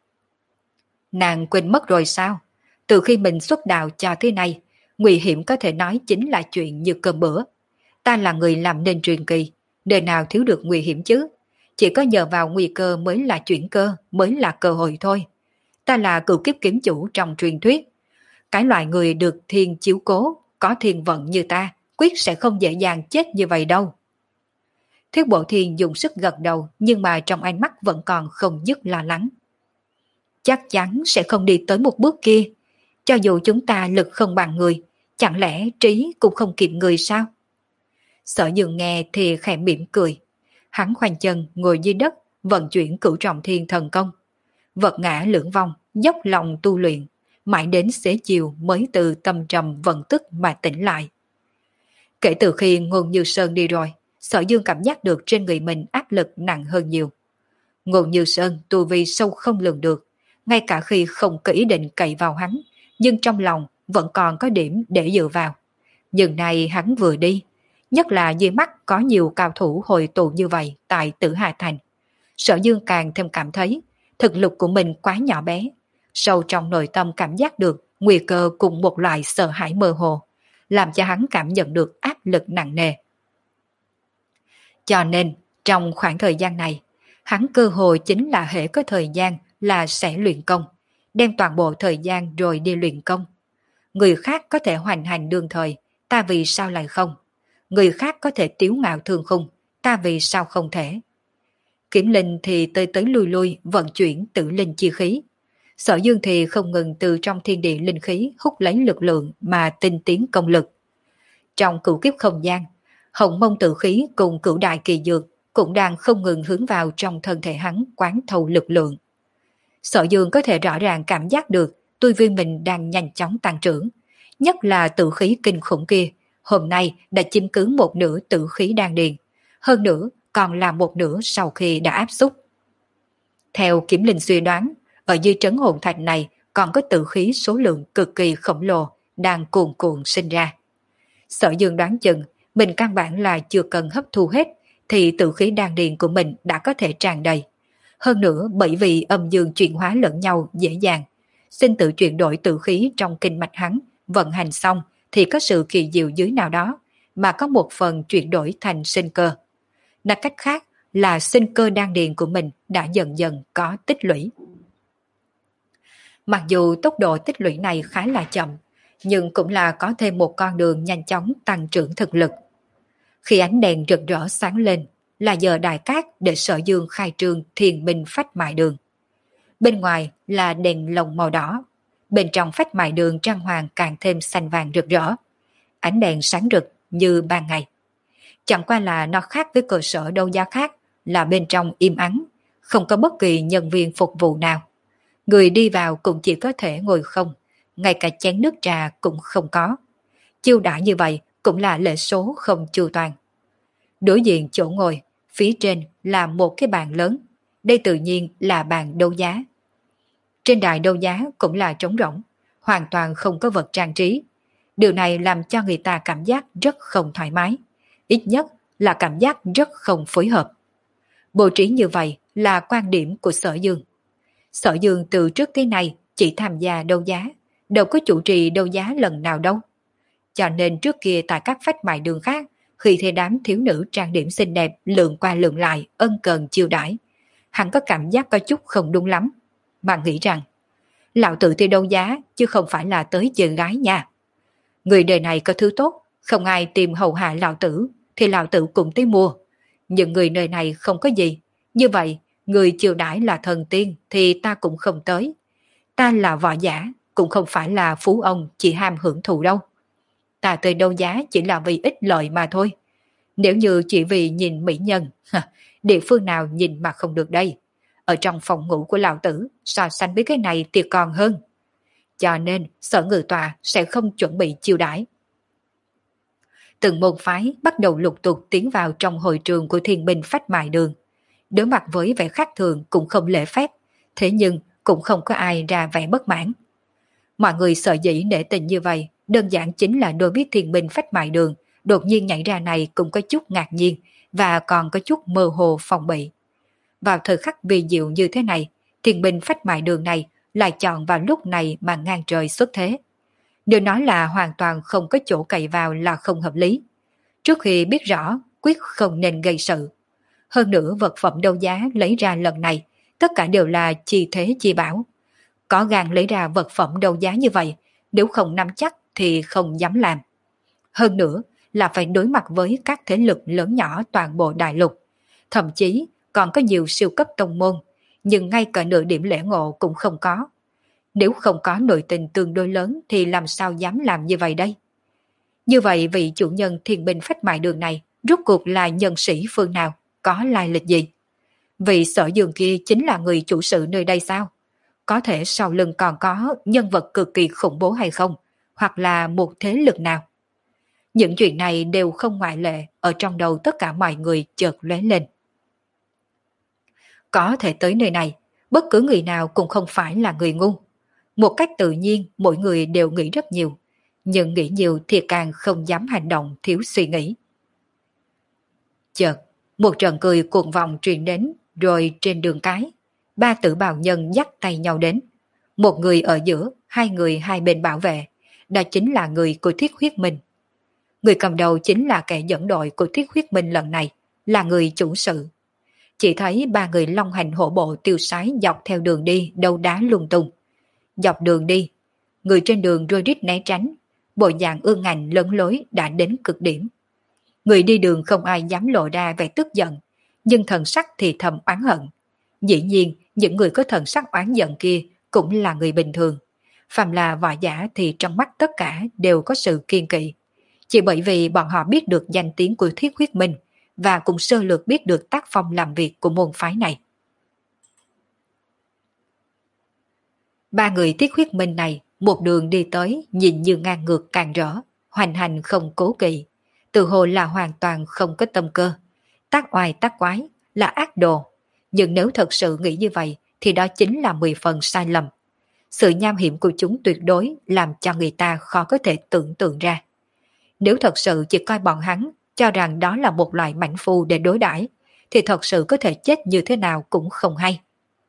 Nàng quên mất rồi sao? Từ khi mình xuất đạo cho thế này, nguy hiểm có thể nói chính là chuyện như cơm bữa. Ta là người làm nên truyền kỳ, đời nào thiếu được nguy hiểm chứ? Chỉ có nhờ vào nguy cơ mới là chuyển cơ, mới là cơ hội thôi. Ta là cửu kiếp kiếm chủ trong truyền thuyết. Cái loại người được thiên chiếu cố, có thiên vận như ta, quyết sẽ không dễ dàng chết như vậy đâu. Thiết Bộ Thiên dùng sức gật đầu, nhưng mà trong ánh mắt vẫn còn không dứt lo lắng. Chắc chắn sẽ không đi tới một bước kia. Cho dù chúng ta lực không bằng người, chẳng lẽ trí cũng không kịp người sao? Sở Dương nghe thì khẽ mỉm cười. Hắn khoanh chân ngồi dưới đất, vận chuyển cửu trọng thiên thần công. Vật ngã lưỡng vong, dốc lòng tu luyện, mãi đến xế chiều mới từ tâm trầm vận tức mà tỉnh lại. Kể từ khi Ngôn Như Sơn đi rồi, Sở Dương cảm giác được trên người mình áp lực nặng hơn nhiều. Ngôn Như Sơn tu vi sâu không lường được, ngay cả khi không có ý định cậy vào hắn, nhưng trong lòng vẫn còn có điểm để dựa vào. Nhưng nay hắn vừa đi, nhất là dưới mắt có nhiều cao thủ hội tụ như vậy tại Tử Hà Thành. Sở Dương càng thêm cảm thấy thực lực của mình quá nhỏ bé, sâu trong nội tâm cảm giác được nguy cơ cùng một loại sợ hãi mơ hồ, làm cho hắn cảm nhận được áp lực nặng nề. Cho nên, trong khoảng thời gian này, hắn cơ hội chính là hễ có thời gian là sẽ luyện công, đem toàn bộ thời gian rồi đi luyện công. Người khác có thể hoành hành đương thời, ta vì sao lại không? Người khác có thể tiếu ngạo thương khung, ta vì sao không thể? Kiểm linh thì tới tới lui lui vận chuyển tự linh chi khí. Sở Dương thì không ngừng từ trong thiên địa linh khí hút lấy lực lượng mà tinh tiến công lực. Trong cửu kiếp không gian, hồng mông tự khí cùng cửu đại kỳ dược cũng đang không ngừng hướng vào trong thân thể hắn quán thâu lực lượng. Sở Dương có thể rõ ràng cảm giác được tu vi mình đang nhanh chóng tăng trưởng, nhất là tự khí kinh khủng kia, hôm nay đã chiếm cứ một nửa tự khí đan điền, hơn nữa còn là một nửa sau khi đã áp xúc. Theo Kiểm Linh suy đoán, ở dưới trấn hồn thạch này còn có tự khí số lượng cực kỳ khổng lồ đang cuồn cuộn sinh ra. Sở Dương đoán chừng mình căn bản là chưa cần hấp thu hết thì tự khí đan điền của mình đã có thể tràn đầy. Hơn nữa bởi vì âm dương chuyển hóa lẫn nhau dễ dàng, xin tự chuyển đổi tự khí trong kinh mạch hắn vận hành xong thì có sự kỳ diệu dưới nào đó mà có một phần chuyển đổi thành sinh cơ. Nói cách khác là sinh cơ đan điền của mình đã dần dần có tích lũy. Mặc dù tốc độ tích lũy này khá là chậm, nhưng cũng là có thêm một con đường nhanh chóng tăng trưởng thực lực. Khi ánh đèn rực rỡ sáng lên, là giờ đại cát để Sở Dương khai trương thiền minh phách mại đường. Bên ngoài là đèn lồng màu đỏ, bên trong phách mại đường trang hoàng càng thêm xanh vàng rực rỡ. Ánh đèn sáng rực như ban ngày. Chẳng qua là nó khác với cơ sở đấu giá khác là bên trong im ắng, không có bất kỳ nhân viên phục vụ nào. Người đi vào cũng chỉ có thể ngồi không, ngay cả chén nước trà cũng không có. Chiêu đãi như vậy cũng là lệ số không chu toàn. Đối diện chỗ ngồi, phía trên là một cái bàn lớn, đây tự nhiên là bàn đấu giá. Trên đài đấu giá cũng là trống rỗng, hoàn toàn không có vật trang trí. Điều này làm cho người ta cảm giác rất không thoải mái, ít nhất là cảm giác rất không phối hợp. Bố trí như vậy là quan điểm của Sở Dương. Sở Dương từ trước tới nay chỉ tham gia đấu giá, đâu có chủ trì đấu giá lần nào đâu. Cho nên trước kia tại các phách mại đường khác, khi thấy đám thiếu nữ trang điểm xinh đẹp lượn qua lượn lại ân cần chiêu đãi, hắn có cảm giác có chút không đúng lắm, mà nghĩ rằng lão tử thì đấu giá chứ không phải là tới chơi gái nha. Người đời này có thứ tốt, không ai tìm hầu hạ lão tử thì lão tử cũng tới mua. Nhưng người nơi này không có gì, như vậy người chiêu đãi là thần tiên thì ta cũng không tới. Ta là võ giả, cũng không phải là phú ông chỉ ham hưởng thụ đâu. Ta tới đấu giá chỉ là vì ích lợi mà thôi. Nếu như chỉ vì nhìn mỹ nhân, địa phương nào nhìn mà không được đây. Ở trong phòng ngủ của lão tử, so sánh với cái này thì còn hơn. Cho nên Sở Ngự Tọa sẽ không chuẩn bị chiêu đãi. Từng môn phái bắt đầu lục tục tiến vào trong hội trường của Thiên Binh Phách Mại Đường. Đối mặt với vẻ khác thường cũng không lễ phép, thế nhưng cũng không có ai ra vẻ bất mãn. Mọi người sợ dĩ nể tình như vậy, đơn giản chính là đối với Thiên Binh Phách Mại Đường đột nhiên nhảy ra này cũng có chút ngạc nhiên và còn có chút mơ hồ phòng bị. Vào thời khắc vi diệu như thế này, Thiên Binh Phách Mại Đường này lại chọn vào lúc này mà ngang trời xuất thế. Nếu nói là hoàn toàn không có chỗ cậy vào là không hợp lý. Trước khi biết rõ, quyết không nên gây sự. Hơn nữa vật phẩm đấu giá lấy ra lần này, tất cả đều là chi thế chi bảo. Có gan lấy ra vật phẩm đấu giá như vậy, nếu không nắm chắc thì không dám làm. Hơn nữa là phải đối mặt với các thế lực lớn nhỏ toàn bộ đại lục. Thậm chí còn có nhiều siêu cấp tông môn, nhưng ngay cả nửa điểm lễ ngộ cũng không có. Nếu không có nội tình tương đối lớn thì làm sao dám làm như vậy đây? Như vậy vị chủ nhân Thiên Binh Phách Mại Đường này rốt cuộc là nhân sĩ phương nào, có lai lịch gì? Vị Sở Dương kia chính là người chủ sự nơi đây sao? Có thể sau lưng còn có nhân vật cực kỳ khủng bố hay không? Hoặc là một thế lực nào? Những chuyện này đều không ngoại lệ ở trong đầu tất cả mọi người chợt lóe lên. Có thể tới nơi này, bất cứ người nào cũng không phải là người ngu. Một cách tự nhiên mỗi người đều nghĩ rất nhiều, nhưng nghĩ nhiều thì càng không dám hành động thiếu suy nghĩ. Chợt, một trận cười cuồng vọng truyền đến, rồi trên đường cái, ba tử bào nhân dắt tay nhau đến. Một người ở giữa, hai người hai bên bảo vệ, đó chính là người của Thiết Huyết Minh. Người cầm đầu chính là kẻ dẫn đội của Thiết Huyết Minh lần này, là người chủ sự. Chỉ thấy ba người long hành hổ bộ tiêu sái dọc theo đường đi đấu đá lung tung. Dọc đường đi, người trên đường rôi rít né tránh, bộ dạng ương ngạnh lấn lối đã đến cực điểm. Người đi đường không ai dám lộ ra vẻ tức giận, nhưng thần sắc thì thầm oán hận. Dĩ nhiên, những người có thần sắc oán giận kia cũng là người bình thường. Phàm là võ giả thì trong mắt tất cả đều có sự kiên kỵ. Chỉ bởi vì bọn họ biết được danh tiếng của Thiết Huyết Minh và cũng sơ lược biết được tác phong làm việc của môn phái này. Ba người Thiết Huyết Minh này một đường đi tới nhìn như ngang ngược càng rỡ, hoành hành không cố kỵ, tự hồ là hoàn toàn không có tâm cơ. Tác oai tác quái là ác đồ, nhưng nếu thật sự nghĩ như vậy thì đó chính là mười phần sai lầm. Sự nham hiểm của chúng tuyệt đối làm cho người ta khó có thể tưởng tượng ra. Nếu thật sự chỉ coi bọn hắn cho rằng đó là một loại mãnh phu để đối đãi, thì thật sự có thể chết như thế nào cũng không hay.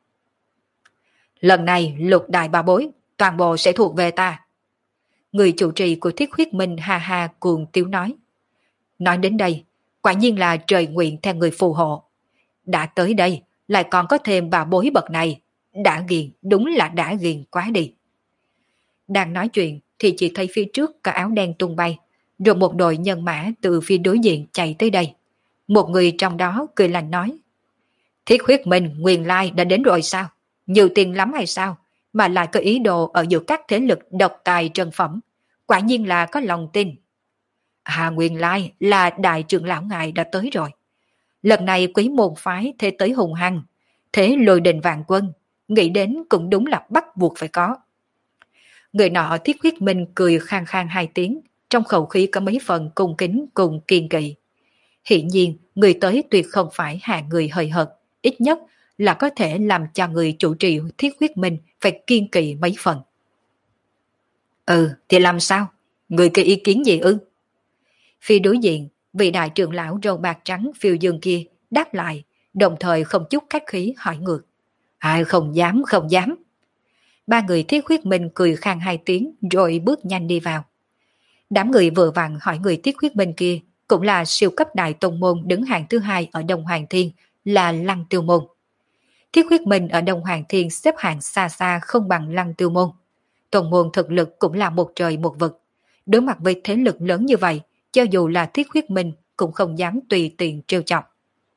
Lần này lục đại ba bối, toàn bộ sẽ thuộc về ta. Người chủ trì của Thiết Huyết Minh ha ha cuồng tiếu nói. Nói đến đây, quả nhiên là trời nguyện theo người phù hộ. Đã tới đây, lại còn có thêm bà bối bậc này. Đã ghiền, đúng là đã ghiền quá đi. Đang nói chuyện thì chỉ thấy phía trước cả áo đen tung bay, rồi một đội nhân mã từ phía đối diện chạy tới đây. Một người trong đó cười lạnh nói. Thiết Huyết Minh nguyên lai đã đến rồi sao? Nhiều tiền lắm hay sao? Mà lại có ý đồ ở giữa các thế lực độc tài trần phẩm. Quả nhiên là có lòng tin. Hà nguyên lai là đại trưởng lão ngài đã tới rồi. Lần này quý môn phái thế tới hùng hăng, thế lôi đình vạn quân, nghĩ đến cũng đúng là bắt buộc phải có. Người nọ Thiết Huyết Minh cười khang khang hai tiếng, trong khẩu khí có mấy phần cung kính cùng kiên kỵ. Hiển nhiên, người tới tuyệt không phải hạ người hời hợt, ít nhất là có thể làm cho người chủ trì Thiết Huyết Minh phải kiên kỵ mấy phần. Ừ, thì làm sao? Người có ý kiến gì ư? Phía đối diện, vị đại trưởng lão râu bạc trắng phiêu dương kia đáp lại, đồng thời không chút khách khí hỏi ngược. Ai không dám, không dám. Ba người Thiết Huyết Minh cười khang hai tiếng rồi bước nhanh đi vào. Đám người vừa vặn hỏi người Thiết Huyết Minh kia cũng là siêu cấp đại tông môn đứng hàng thứ hai ở Đông Hoàng Thiên, là Lăng Tiêu Môn. Thiết Huyết Minh ở Đông Hoàng Thiên xếp hạng xa xa không bằng Lăng Tiêu Môn. Tông môn thực lực cũng là một trời một vực. Đối mặt với thế lực lớn như vậy, cho dù là Thiết Huyết Minh cũng không dám tùy tiện trêu chọc.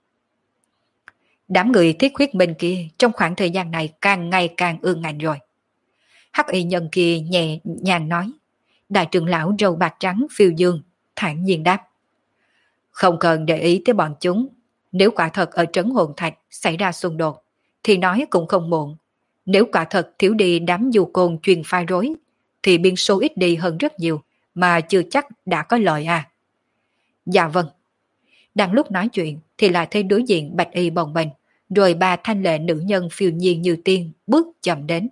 Đám người Thiết Huyết Minh kia trong khoảng thời gian này càng ngày càng ương ngạnh rồi. Hắc y nhân kia nhẹ nhàng nói. Đại trưởng lão râu bạc trắng phiêu dương thản nhiên đáp. Không cần để ý tới bọn chúng. Nếu quả thật ở trấn hồn thạch xảy ra xung đột thì nói cũng không muộn. Nếu quả thật thiếu đi đám du côn truyền pha rối thì biên số ít đi hơn rất nhiều mà chưa chắc đã có lợi à. Dạ vâng. Đang lúc nói chuyện thì lại thấy đối diện bạch y bồng bềnh, rồi ba thanh lệ nữ nhân phiêu nhiên như tiên bước chậm đến.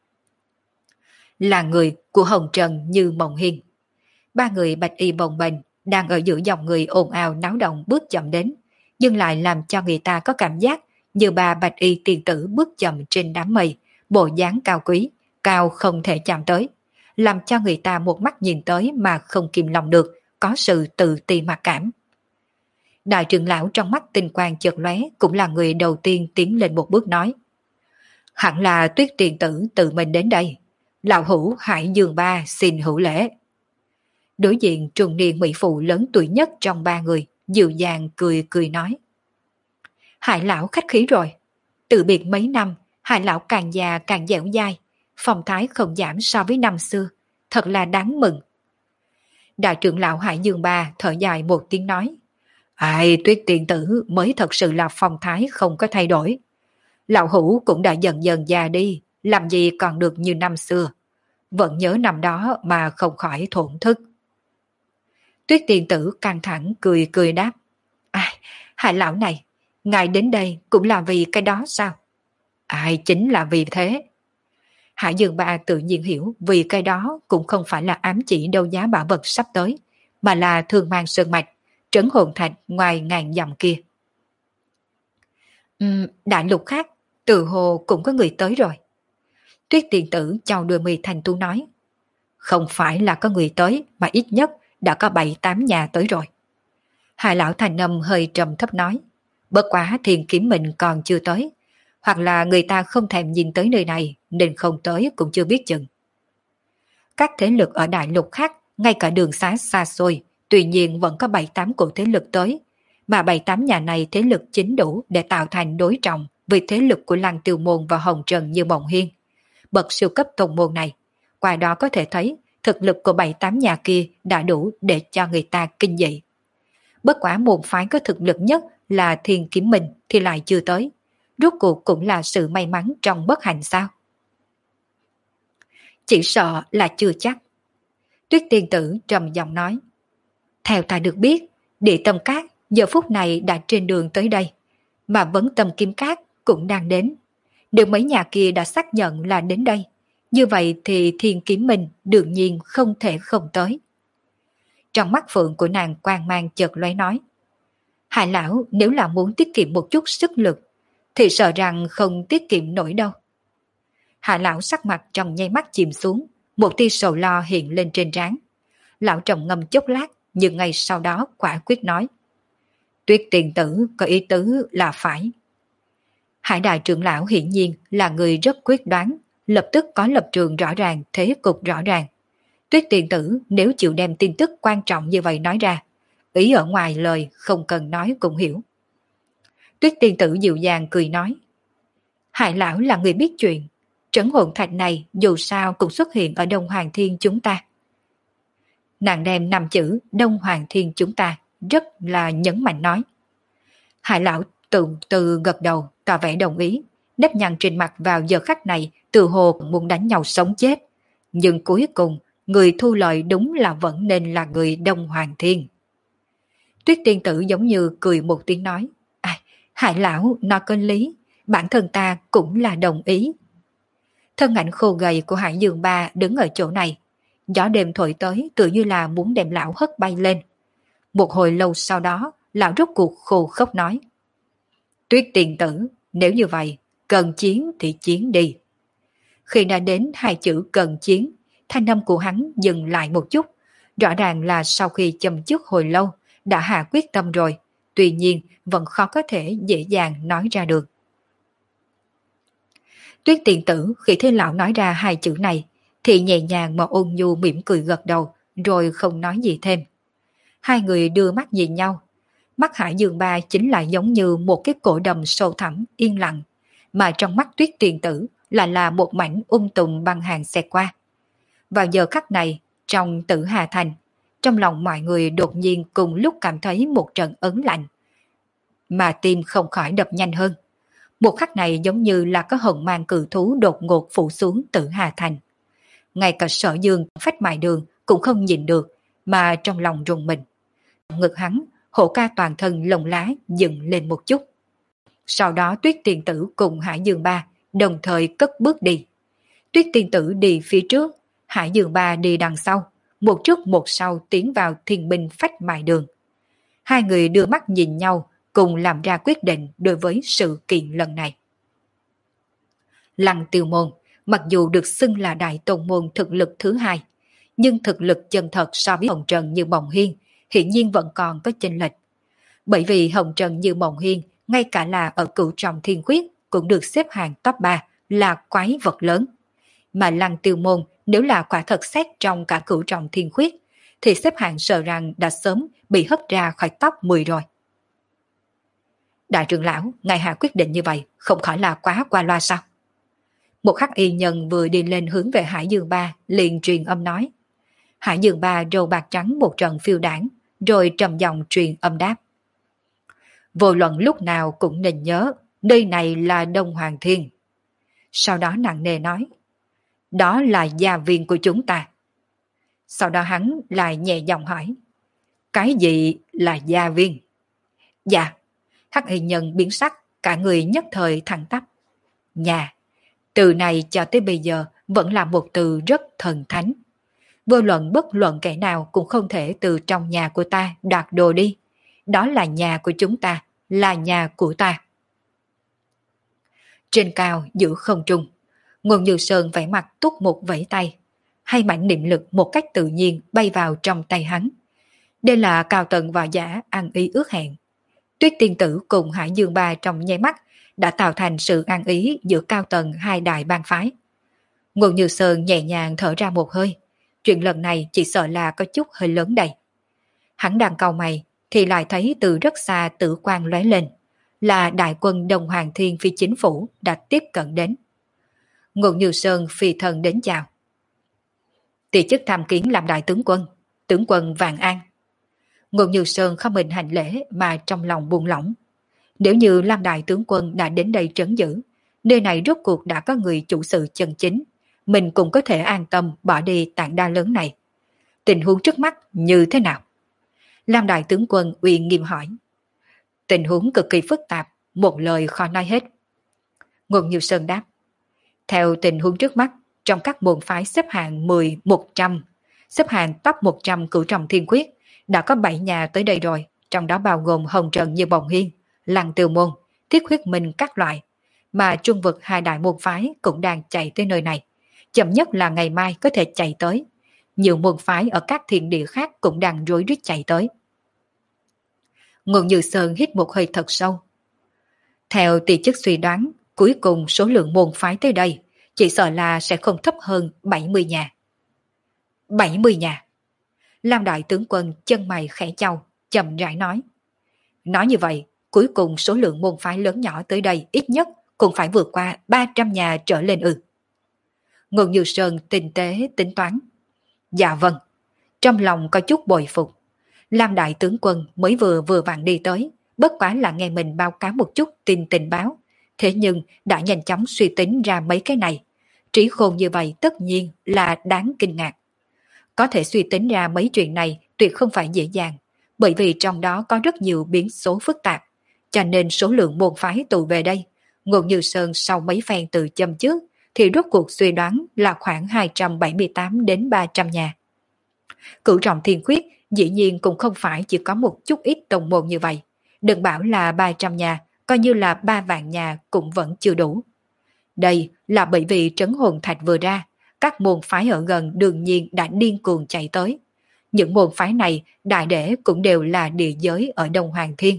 Là người của Hồng Trần Như Mộng Hiên. Ba người bạch y bồng bềnh đang ở giữa dòng người ồn ào náo động bước chậm đến, nhưng lại làm cho người ta có cảm giác như ba bạch y tiền tử bước chậm trên đám mây, bộ dáng cao quý, cao không thể chạm tới, làm cho người ta một mắt nhìn tới mà không kìm lòng được, có sự tự ti mặc cảm. Đại trưởng lão trong mắt tinh quang chợt lóe cũng là người đầu tiên tiến lên một bước nói. Hẳn là Tuyết tiền tử tự mình đến đây. Lão hữu Hải Dương Ba xin hữu lễ. Đối diện trung niên mỹ phụ lớn tuổi nhất trong ba người, dịu dàng cười cười nói. Hải lão khách khí rồi. Từ biệt mấy năm, Hải lão càng già càng dẻo dai, phong thái không giảm so với năm xưa, thật là đáng mừng. Đại trưởng lão Hải Dương Ba thở dài một tiếng nói. Ai, Tuyết tiền tử mới thật sự là phong thái không có thay đổi. Lão hữu cũng đã dần dần già đi, làm gì còn được như năm xưa. Vẫn nhớ năm đó mà không khỏi thổn thức. Tuyết tiền tử căng thẳng cười cười đáp. Ai, Hải lão này, ngài đến đây cũng là vì cái đó sao? Ai, chính là vì thế. Hải Dương Ba tự nhiên hiểu vì cái đó cũng không phải là ám chỉ đấu giá bảo vật sắp tới, mà là thương mang sơn mạch, trấn hồn thạch ngoài ngàn dặm kia. Uhm, đại lục khác, từ hồ cũng có người tới rồi. Tuyết tiền tử chào đôi mi thành tu nói. Không phải là có người tới, mà ít nhất đã có bảy tám nhà tới rồi. Hai lão thành âm hơi trầm thấp nói. Bất quá thiền kiếm mình còn chưa tới, hoặc là người ta không thèm nhìn tới nơi này nên không tới cũng chưa biết chừng. Các thế lực ở đại lục khác, ngay cả đường xá xa xôi, tuy nhiên vẫn có bảy tám cổ thế lực tới, mà bảy tám nhà này thế lực chính đủ để tạo thành đối trọng với thế lực của Lăng Tiêu Môn và Hồng Trần Như Mộng Hiên. Bậc siêu cấp tôn môn này, qua đó có thể thấy thực lực của bảy tám nhà kia đã đủ để cho người ta kinh dị. Bất quả môn phái có thực lực nhất là Thiên Kiếm Minh thì lại chưa tới. Rốt cuộc cũng là sự may mắn trong bất hạnh sao? Chỉ sợ là chưa chắc. Tuyết tiên tử trầm giọng nói. Theo ta được biết, Địa Tâm Cát giờ phút này đã trên đường tới đây, mà Vấn Tâm Kim Cát cũng đang đến. Nếu mấy nhà kia đã xác nhận là đến đây, như vậy thì Thiên Kiếm Minh đương nhiên không thể không tới. Trong mắt phượng của nàng quang mang chợt lóe nói. Hải lão nếu là muốn tiết kiệm một chút sức lực, thì sợ rằng không tiết kiệm nổi đâu. Hải lão sắc mặt trong nháy mắt chìm xuống, một tia sầu lo hiện lên trên trán. Lão trầm ngâm chốc lát, nhưng ngay sau đó quả quyết nói. Tuyết tiền tử có ý tứ là phải. Hải đại trưởng lão hiển nhiên là người rất quyết đoán, lập tức có lập trường rõ ràng, thế cục rõ ràng. Tuyết tiền tử nếu chịu đem tin tức quan trọng như vậy nói ra, ý ở ngoài lời không cần nói cũng hiểu. Tuyết tiền tử dịu dàng cười nói. Hải lão là người biết chuyện, trấn hồn thạch này dù sao cũng xuất hiện ở Đông Hoàng Thiên chúng ta. Nàng đem năm chữ Đông Hoàng Thiên chúng ta rất là nhấn mạnh nói. Hải lão từ từ gật đầu tỏ vẻ đồng ý, nếp nhăn trên mặt vào giờ khắc này từ hồ muốn đánh nhau sống chết. Nhưng cuối cùng, người thu lợi đúng là vẫn nên là người Đông Hoàng Thiên. Tuyết tiên tử giống như cười một tiếng nói, à, Hải lão nói có lý, bản thân ta cũng là đồng ý. Thân ảnh khô gầy của Hải Dương Ba đứng ở chỗ này, gió đêm thổi tới tự như là muốn đem lão hất bay lên. Một hồi lâu sau đó, lão rốt cuộc khô khốc nói, Tuyết tiên tử, nếu như vậy, cần chiến thì chiến đi. Khi đã đến hai chữ cần chiến, thanh âm của hắn dừng lại một chút, rõ ràng là sau khi châm chước hồi lâu, đã hạ quyết tâm rồi, tuy nhiên vẫn khó có thể dễ dàng nói ra được. Tuyết tiền tử khi thấy lão nói ra hai chữ này, thì nhẹ nhàng mà ôn nhu mỉm cười gật đầu, rồi không nói gì thêm. Hai người đưa mắt nhìn nhau, mắt Hải Dương Ba chính là giống như một cái cổ đầm sâu thẳm, yên lặng, mà trong mắt Tuyết tiền tử lại là một mảnh ung tùm băng hàng xẹt qua. Vào giờ khắc này, trong Tử Hà Thành, trong lòng mọi người đột nhiên cùng lúc cảm thấy một trận ớn lạnh, mà tim không khỏi đập nhanh hơn. Một khắc này giống như là có hồng mang cự thú đột ngột phủ xuống Tử Hà Thành. Ngay cả Sở Dương phách mại đường cũng không nhìn được, mà trong lòng rùng mình. Ngực hắn, hổ ca toàn thân lồng lá dựng lên một chút. Sau đó Tuyết tiền tử cùng Hải Dương Ba đồng thời cất bước đi. Tuyết tiên tử đi phía trước, Hải Dương Ba đi đằng sau, một trước một sau tiến vào thiên binh phách mại đường. Hai người đưa mắt nhìn nhau, cùng làm ra quyết định đối với sự kiện lần này. Lăng Tiêu Môn, mặc dù được xưng là đại tôn môn thực lực thứ hai, nhưng thực lực chân thật so với Hồng Trần Như Mộng Hiên hiển nhiên vẫn còn có chênh lệch. Bởi vì Hồng Trần Như Mộng Hiên ngay cả là ở cửu trọng thiên quyết cũng được xếp hàng top ba, là quái vật lớn. Mà Lăng Tiêu Môn nếu là quả thật xét trong cả cửu trọng thiên khuyết, thì xếp hạng sợ rằng đã sớm bị hất ra khỏi top mười rồi. Đại trưởng lão, ngài hạ quyết định như vậy, không khỏi là quá qua loa sao? Một hắc y nhân vừa đi lên hướng về Hải Dương Ba, liền truyền âm nói. Hải Dương Ba râu bạc trắng một trận phiêu đảng, rồi trầm giọng truyền âm đáp. Vô luận lúc nào cũng nên nhớ, nơi này là Đông Hoàng Thiên. Sau đó nặng nề nói. Đó là gia viên của chúng ta. Sau đó hắn lại nhẹ giọng hỏi. Cái gì là gia viên? Dạ. Hắc y nhân biến sắc, cả người nhất thời thẳng tắp. Nhà. Từ này cho tới bây giờ vẫn là một từ rất thần thánh. Vô luận bất luận kẻ nào cũng không thể từ trong nhà của ta đoạt đồ đi. Đó là nhà của chúng ta, là nhà của ta. Trên cao giữa không trung, Ngôn Như Sơn vẫy mặt túc một vẫy tay, hai mảnh niệm lực một cách tự nhiên bay vào trong tay hắn. Đây là cao tầng và giả ăn ý ước hẹn. Tuyết tiên tử cùng Hải Dương Ba trong nháy mắt đã tạo thành sự ăn ý giữa cao tầng hai đại bang phái. Ngôn Như Sơn nhẹ nhàng thở ra một hơi, chuyện lần này chỉ sợ là có chút hơi lớn đây. Hắn đang cau mày thì lại thấy từ rất xa tử quang lóe lên, là đại quân Đông Hoàng Thiên phi chính phủ đã tiếp cận đến. Ngôn Như Sơn phi thần đến chào. Tỷ chức tham kiến làm đại tướng quân, tướng quân Vạn An. Ngôn Như Sơn không mình hành lễ mà trong lòng buông lỏng. Nếu như Lam đại tướng quân đã đến đây trấn giữ, nơi này rốt cuộc đã có người chủ sự chân chính, mình cũng có thể an tâm bỏ đi tảng đa lớn này. Tình huống trước mắt như thế nào? Lam đại tướng quân uy nghiêm hỏi. Tình huống cực kỳ phức tạp, một lời khó nói hết. Ngôn Như Sơn đáp. Theo tình huống trước mắt, trong các môn phái xếp hạng mười, một trăm, xếp hạng top một trăm cửu trọng thiên quyết, đã có bảy nhà tới đây rồi, trong đó bao gồm Hồng Trần Như Mộng Hiên, Lăng Tiêu Môn, Thiết Huyết Minh các loại, mà trung vực hai đại môn phái cũng đang chạy tới nơi này, chậm nhất là ngày mai có thể chạy tới. Nhiều môn phái ở các thiên địa khác cũng đang rối rít chạy tới. Ngôn Như Sơn hít một hơi thật sâu. Theo tỷ chức suy đoán, cuối cùng số lượng môn phái tới đây chỉ sợ là sẽ không thấp hơn bảy mươi nhà. bảy mươi nhà. Lam đại tướng quân chân mày khẽ chau, chậm rãi nói. Nói như vậy, cuối cùng số lượng môn phái lớn nhỏ tới đây ít nhất cũng phải vượt qua ba trăm nhà trở lên ư. Ngôn Như Sơn tinh tế tính toán. Dạ vâng. trong lòng có chút bội phục. Lam đại tướng quân mới vừa vừa vặn đi tới, bất quá là nghe mình báo cáo một chút tin tình báo, thế nhưng đã nhanh chóng suy tính ra mấy cái này. Trí khôn như vậy tất nhiên là đáng kinh ngạc. Có thể suy tính ra mấy chuyện này tuyệt không phải dễ dàng, bởi vì trong đó có rất nhiều biến số phức tạp, cho nên số lượng môn phái tụ về đây, Ngô Như Sơn sau mấy phen từ châm trước thì rốt cuộc suy đoán là khoảng hai trăm bảy mươi tám đến ba trăm nhà. Cửu trọng thiên khuyết dĩ nhiên cũng không phải chỉ có một chút ít tông môn như vậy, đừng bảo là ba trăm nhà, coi như là ba vạn nhà cũng vẫn chưa đủ. Đây là bởi vì trấn hồn thạch vừa ra, các môn phái ở gần đương nhiên đã điên cuồng chạy tới. Những môn phái này đại để cũng đều là địa giới ở Đông Hoàng Thiên.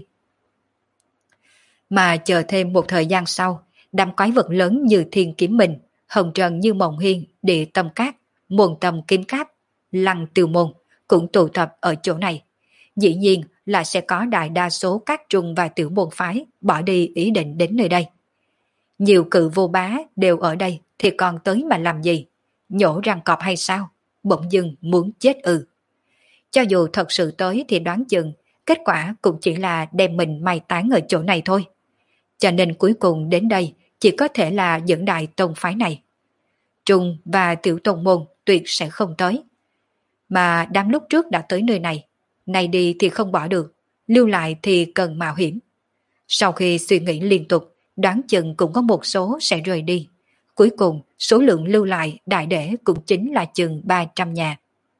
Mà chờ thêm một thời gian sau, đám quái vật lớn như Thiên Kiếm Minh, Hồng Trần như Mộng Hiên, Địa Tâm Cát, Môn Tâm Kiếm Cáp, Lăng Tiêu Môn cũng tụ tập ở chỗ này. Dĩ nhiên là sẽ có đại đa số các trung và tiểu môn phái bỏ đi ý định đến nơi đây. Nhiều cự vô bá đều ở đây thì còn tới mà làm gì? Nhổ răng cọp hay sao? Bỗng dưng muốn chết ư. Cho dù thật sự tới thì đoán chừng kết quả cũng chỉ là đem mình mai táng ở chỗ này thôi. Cho nên cuối cùng đến đây chỉ có thể là dẫn đại tông phái này. Trung và tiểu tông môn tuyệt sẽ không tới. Mà đám lúc trước đã tới nơi này, này đi thì không bỏ được, lưu lại thì cần mạo hiểm. Sau khi suy nghĩ liên tục, đoán chừng cũng có một số sẽ rời đi. Cuối cùng, số lượng lưu lại đại để cũng chính là chừng ba trăm nhà.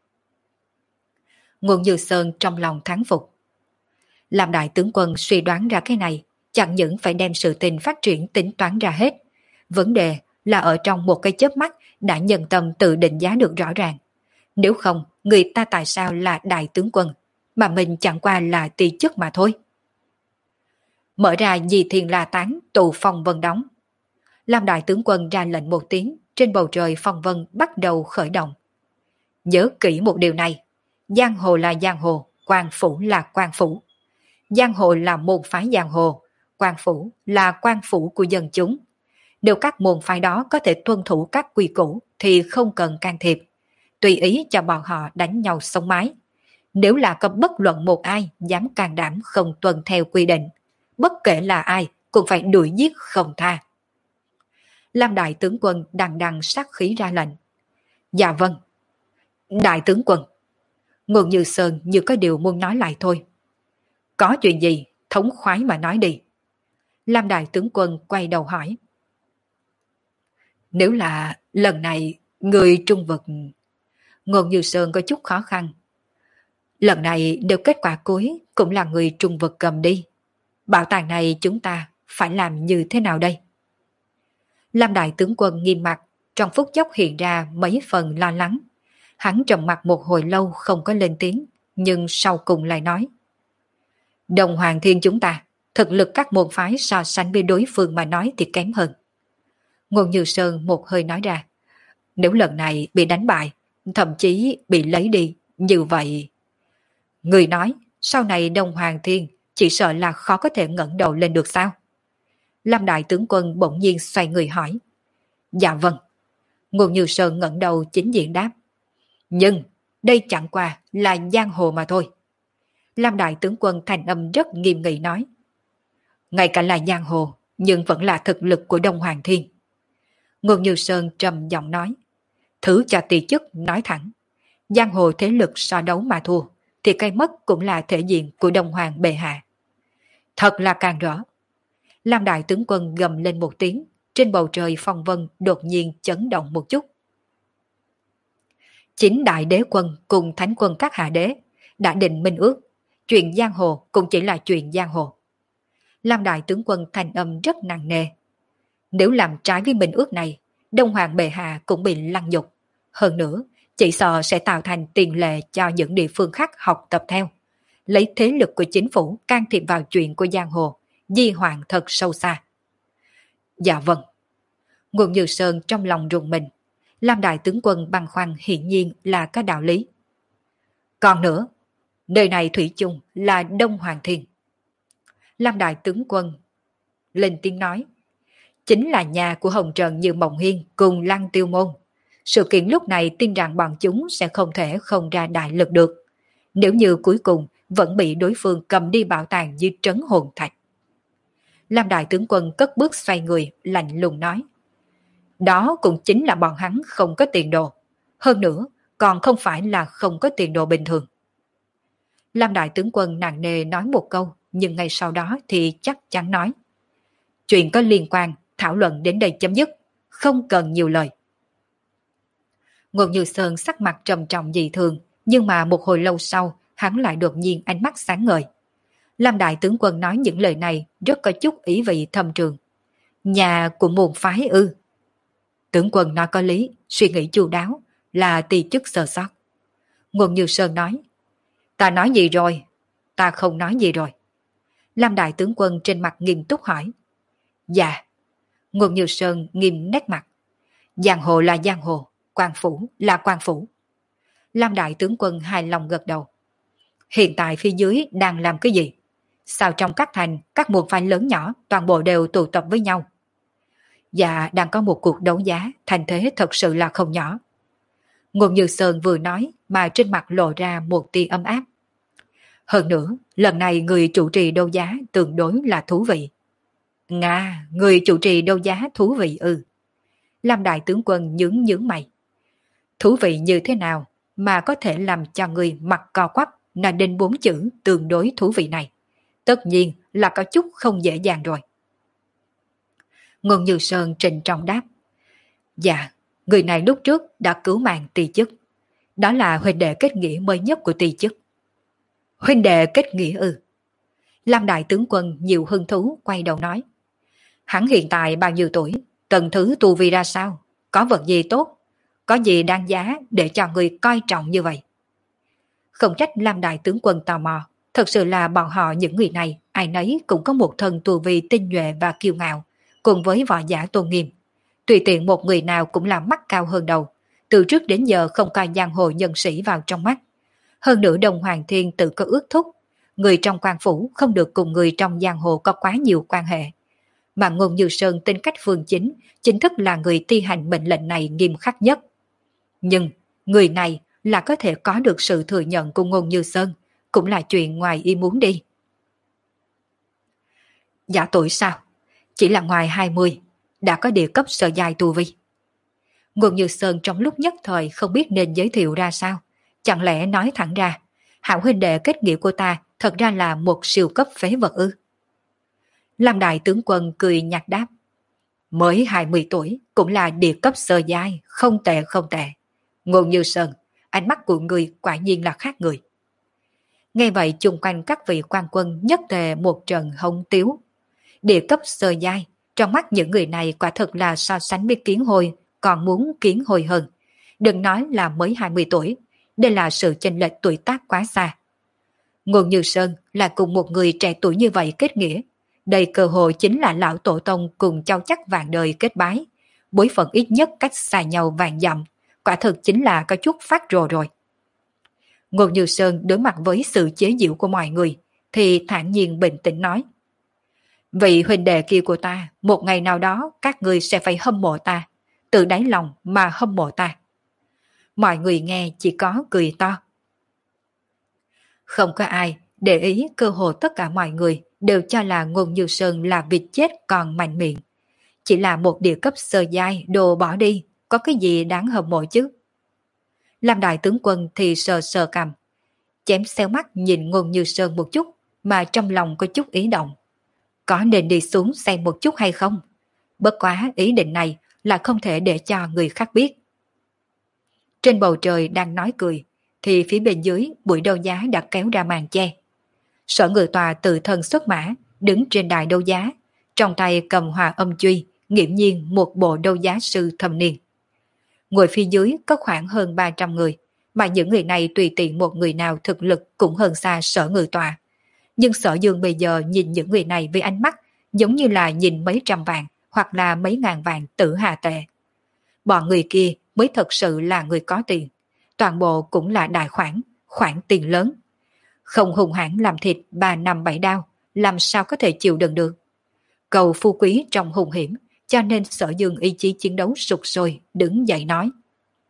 Ngôn Như Sơn trong lòng thán phục. Làm đại tướng quân suy đoán ra cái này, chẳng những phải đem sự tình phát triển tính toán ra hết. Vấn đề là ở trong một cái chớp mắt đã nhân tâm tự định giá được rõ ràng. Nếu không, người ta tại sao là đại tướng quân, mà mình chẳng qua là ti chức mà thôi. Mở ra Di Thiên La Tán, tụ phong vân đóng. Lam đại tướng quân ra lệnh một tiếng, trên bầu trời phong vân bắt đầu khởi động. Nhớ kỹ một điều này, giang hồ là giang hồ, quan phủ là quan phủ. Giang hồ là môn phái giang hồ, quan phủ là quan phủ của dân chúng. Nếu các môn phái đó có thể tuân thủ các quy củ thì không cần can thiệp, tùy ý cho bọn họ đánh nhau sống mái. Nếu là có bất luận một ai dám can đảm không tuân theo quy định, bất kể là ai cũng phải đuổi giết không tha. Lam đại tướng quân đằng đằng sát khí ra lệnh. Dạ vâng. Đại tướng quân. Ngôn Như Sơn như có điều muốn nói lại thôi. Có chuyện gì, thống khoái mà nói đi. Lam đại tướng quân quay đầu hỏi. Nếu là lần này người trung vực... Ngôn Như Sơn có chút khó khăn. Lần này nếu kết quả cuối cũng là người trung vực cầm đi. Bảo tàng này chúng ta phải làm như thế nào đây? Lam đại tướng quân nghiêm mặt, trong phút chốc hiện ra mấy phần lo lắng. Hắn trầm mặt một hồi lâu không có lên tiếng, nhưng sau cùng lại nói. Đồng Hoàng Thiên chúng ta, thực lực các môn phái so sánh với đối phương mà nói thì kém hơn. Ngôn Như Sơn một hơi nói ra. Nếu lần này bị đánh bại, thậm chí bị lấy đi, như vậy... Người nói, sau này Đông Hoàng Thiên chỉ sợ là khó có thể ngẩng đầu lên được sao? Lam đại tướng quân bỗng nhiên xoay người hỏi. Dạ vâng. Ngôn Như Sơn ngẩng đầu chính diện đáp. Nhưng đây chẳng qua là giang hồ mà thôi. Lam đại tướng quân thành âm rất nghiêm nghị nói. Ngay cả là giang hồ, nhưng vẫn là thực lực của Đông Hoàng Thiên. Ngôn Như Sơn trầm giọng nói. Thứ cho tỷ chức nói thẳng. Giang hồ thế lực so đấu mà thua, thì cái mất cũng là thể diện của Đông Hoàng bệ hạ. Thật là càng rõ. Lam đại tướng quân gầm lên một tiếng, trên bầu trời phong vân đột nhiên chấn động một chút. Chính đại đế quân cùng thánh quân các hạ đế đã định minh ước, chuyện giang hồ cũng chỉ là chuyện giang hồ. Lam đại tướng quân thành âm rất nặng nề. Nếu làm trái với minh ước này, Đông Hoàng bệ hạ cũng bị lăng nhục. Hơn nữa, chỉ sợ sẽ tạo thành tiền lệ cho những địa phương khác học tập theo. Lấy thế lực của chính phủ can thiệp vào chuyện của giang hồ, di hoạn thật sâu xa. Dạ vâng. Ngôn Như Sơn trong lòng rùng mình. Lam đại tướng quân băn khoăn hiển nhiên là có đạo lý. Còn nữa, nơi này thủy chung là Đông Hoàng Thiên. Lam đại tướng quân lên tiếng nói. Chính là nhà của Hồng Trần Như Mộng Hiên cùng Lăng Tiêu Môn. Sự kiện lúc này tin rằng bọn chúng sẽ không thể không ra đại lực được. Nếu như cuối cùng vẫn bị đối phương cầm đi bảo tàng như trấn hồn thạch. Lam đại tướng quân cất bước xoay người, lạnh lùng nói. Đó cũng chính là bọn hắn không có tiền đồ. Hơn nữa, còn không phải là không có tiền đồ bình thường. Lam đại tướng quân nặng nề nói một câu, nhưng ngay sau đó thì chắc chắn nói. Chuyện có liên quan, thảo luận đến đây chấm dứt, không cần nhiều lời. Ngôn Như Sơn sắc mặt trầm trọng dị thường, nhưng mà một hồi lâu sau, hắn lại đột nhiên ánh mắt sáng ngời. Lam đại tướng quân nói những lời này rất có chút ý vị thâm trường. Nhà của môn phái ư? Tướng quân nói có lý, suy nghĩ chu đáo, là ti chức sơ sót. Ngôn Như Sơn nói. Ta nói gì rồi? Ta không nói gì rồi. Lam đại tướng quân trên mặt nghiêm túc hỏi. Dạ. Ngôn Như Sơn nghiêm nét mặt. Giang hồ là giang hồ, quan phủ là quan phủ. Lam đại tướng quân hài lòng gật đầu. Hiện tại phía dưới đang làm cái gì? Sao trong các thành, các môn phái lớn nhỏ toàn bộ đều tụ tập với nhau? Dạ, đang có một cuộc đấu giá, thành thế thật sự là không nhỏ. Ngôn Như Sơn vừa nói mà trên mặt lộ ra một tia ấm áp. Hơn nữa, lần này người chủ trì đấu giá tương đối là thú vị. Nga, người chủ trì đấu giá thú vị ư? Lam đại tướng quân nhướng nhướng mày. Thú vị như thế nào mà có thể làm cho người mặt co quắp là đến bốn chữ tương đối thú vị này? Tất nhiên là có chút không dễ dàng rồi. Ngôn Như Sơn trịnh trọng đáp. Dạ, người này lúc trước đã cứu mạng ti chức. Đó là huynh đệ kết nghĩa mới nhất của ti chức. Huynh đệ kết nghĩa ư? Lam đại tướng quân nhiều hứng thú quay đầu nói. Hắn hiện tại bao nhiêu tuổi? Tầng thứ tu vi ra sao? Có vật gì tốt? Có gì đáng giá để cho người coi trọng như vậy? Không trách Lam đại tướng quân tò mò. Thật sự là bọn họ những người này, ai nấy cũng có một thân tu vi tinh nhuệ và kiêu ngạo, cùng với võ giả tôn nghiêm. Tùy tiện một người nào cũng là mắt cao hơn đầu, từ trước đến giờ không coi giang hồ nhân sĩ vào trong mắt. Hơn nữa Đồng Hoàng Thiên tự có ước thúc, người trong quan phủ không được cùng người trong giang hồ có quá nhiều quan hệ. Mà Ngôn Như Sơn tính cách phương chính, chính thức là người thi hành mệnh lệnh này nghiêm khắc nhất. Nhưng người này là có thể có được sự thừa nhận của Ngôn Như Sơn, cũng là chuyện ngoài ý muốn đi. Giả tuổi sao? Chỉ là ngoài hai mươi, đã có địa cấp sơ giai tu vi. Ngôn Như Sơn trong lúc nhất thời không biết nên giới thiệu ra sao. Chẳng lẽ nói thẳng ra, hảo huynh đệ kết nghĩa của ta thật ra là một siêu cấp phế vật ư? Lam đại tướng quân cười nhạt đáp. Mới hai mươi tuổi cũng là địa cấp sơ giai, không tệ không tệ. Ngôn Như Sơn, ánh mắt của người quả nhiên là khác người. Nghe vậy chung quanh các vị quan quân nhất tề một trận hống tiếu. Địa cấp sơ giai, trong mắt những người này quả thật là so sánh với kiến hôi, còn muốn kiến hôi hơn. Đừng nói là mới hai mươi tuổi, đây là sự chênh lệch tuổi tác quá xa. Ngôn Như Sơn là cùng một người trẻ tuổi như vậy kết nghĩa. Đây cơ hội chính là lão tổ tông cùng cháu chắc vạn đời kết bái. Bối phận ít nhất cách xa nhau vạn dặm, quả thực chính là có chút phát rồ rồi. Ngôn Như Sơn đối mặt với sự chế giễu của mọi người, thì thản nhiên bình tĩnh nói. Vị huynh đệ kia của ta, một ngày nào đó các người sẽ phải hâm mộ ta, từ đáy lòng mà hâm mộ ta. Mọi người nghe chỉ có cười to. Không có ai để ý, cơ hồ tất cả mọi người đều cho là Ngôn Như Sơn là vịt chết còn mạnh miệng. Chỉ là một địa cấp sơ giai đồ bỏ đi, có cái gì đáng hâm mộ chứ? Lam đại tướng quân thì sờ sờ cằm, chém xéo mắt nhìn Ngôn Như Sơn một chút, mà trong lòng có chút ý động. Có nên đi xuống xem một chút hay không? Bất quá ý định này là không thể để cho người khác biết. Trên bầu trời đang nói cười, thì phía bên dưới buổi đấu giá đã kéo ra màn che. Sở Ngự Tòa tự thân xuất mã, đứng trên đài đấu giá, trong tay cầm hòa âm truy, nghiễm nhiên một bộ đấu giá sư thâm niên. Ngồi phía dưới có khoảng hơn ba trăm người, mà những người này tùy tiện một người nào thực lực cũng hơn xa Sở Ngự Tòa. Nhưng Sở Dương bây giờ nhìn những người này với ánh mắt giống như là nhìn mấy trăm vạn hoặc là mấy ngàn vạn tử hà tệ. Bọn người kia mới thật sự là người có tiền, toàn bộ cũng là đại khoản, khoản tiền lớn. Không hùng hãn làm thịt ba năm bảy đao, làm sao có thể chịu đựng được. Cầu phú quý trong hung hiểm, cho nên Sở Dương ý chí chiến đấu sụt sôi, đứng dậy nói.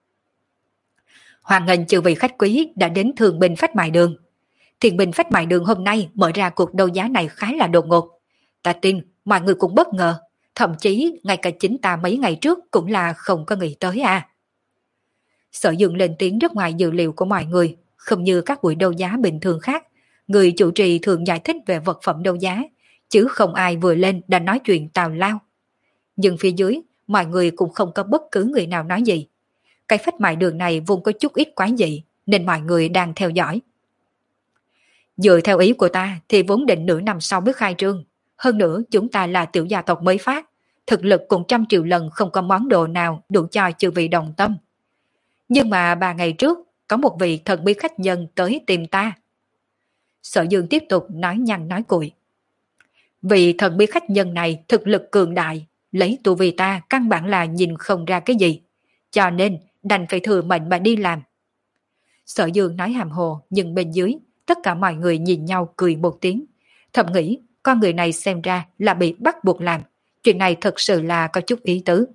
Hoan nghênh chư vị khách quý đã đến Thương Binh Phách Mại Đường. Thiên Binh Phách Mại Đường hôm nay mở ra cuộc đấu giá này khá là đột ngột. Ta tin mọi người cũng bất ngờ, thậm chí ngay cả chính ta mấy ngày trước cũng là không có nghĩ tới à. Sở Dương lên tiếng rất ngoài dự liệu của mọi người, không như các buổi đấu giá bình thường khác. Người chủ trì thường giải thích về vật phẩm đấu giá, chứ không ai vừa lên đã nói chuyện tào lao. Nhưng phía dưới, mọi người cũng không có bất cứ người nào nói gì. Cái Phách Mại Đường này vốn có chút ít quái dị, nên mọi người đang theo dõi. Dựa theo ý của ta thì vốn định nửa năm sau mới khai trương. Hơn nữa chúng ta là tiểu gia tộc mới phát, thực lực cũng trăm triệu lần không có món đồ nào đủ cho chư vị đồng tâm. Nhưng mà ba ngày trước, có một vị thần bí khách nhân tới tìm ta. Sở Dương tiếp tục nói nhăn nói cuội. Vị thần bí khách nhân này thực lực cường đại, lấy tu vi ta căn bản là nhìn không ra cái gì, cho nên đành phải thừa mệnh mà đi làm. Sở Dương nói hàm hồ, nhưng bên dưới tất cả mọi người nhìn nhau cười một tiếng, thầm nghĩ con người này xem ra là bị bắt buộc làm, chuyện này thật sự là có chút ý tứ.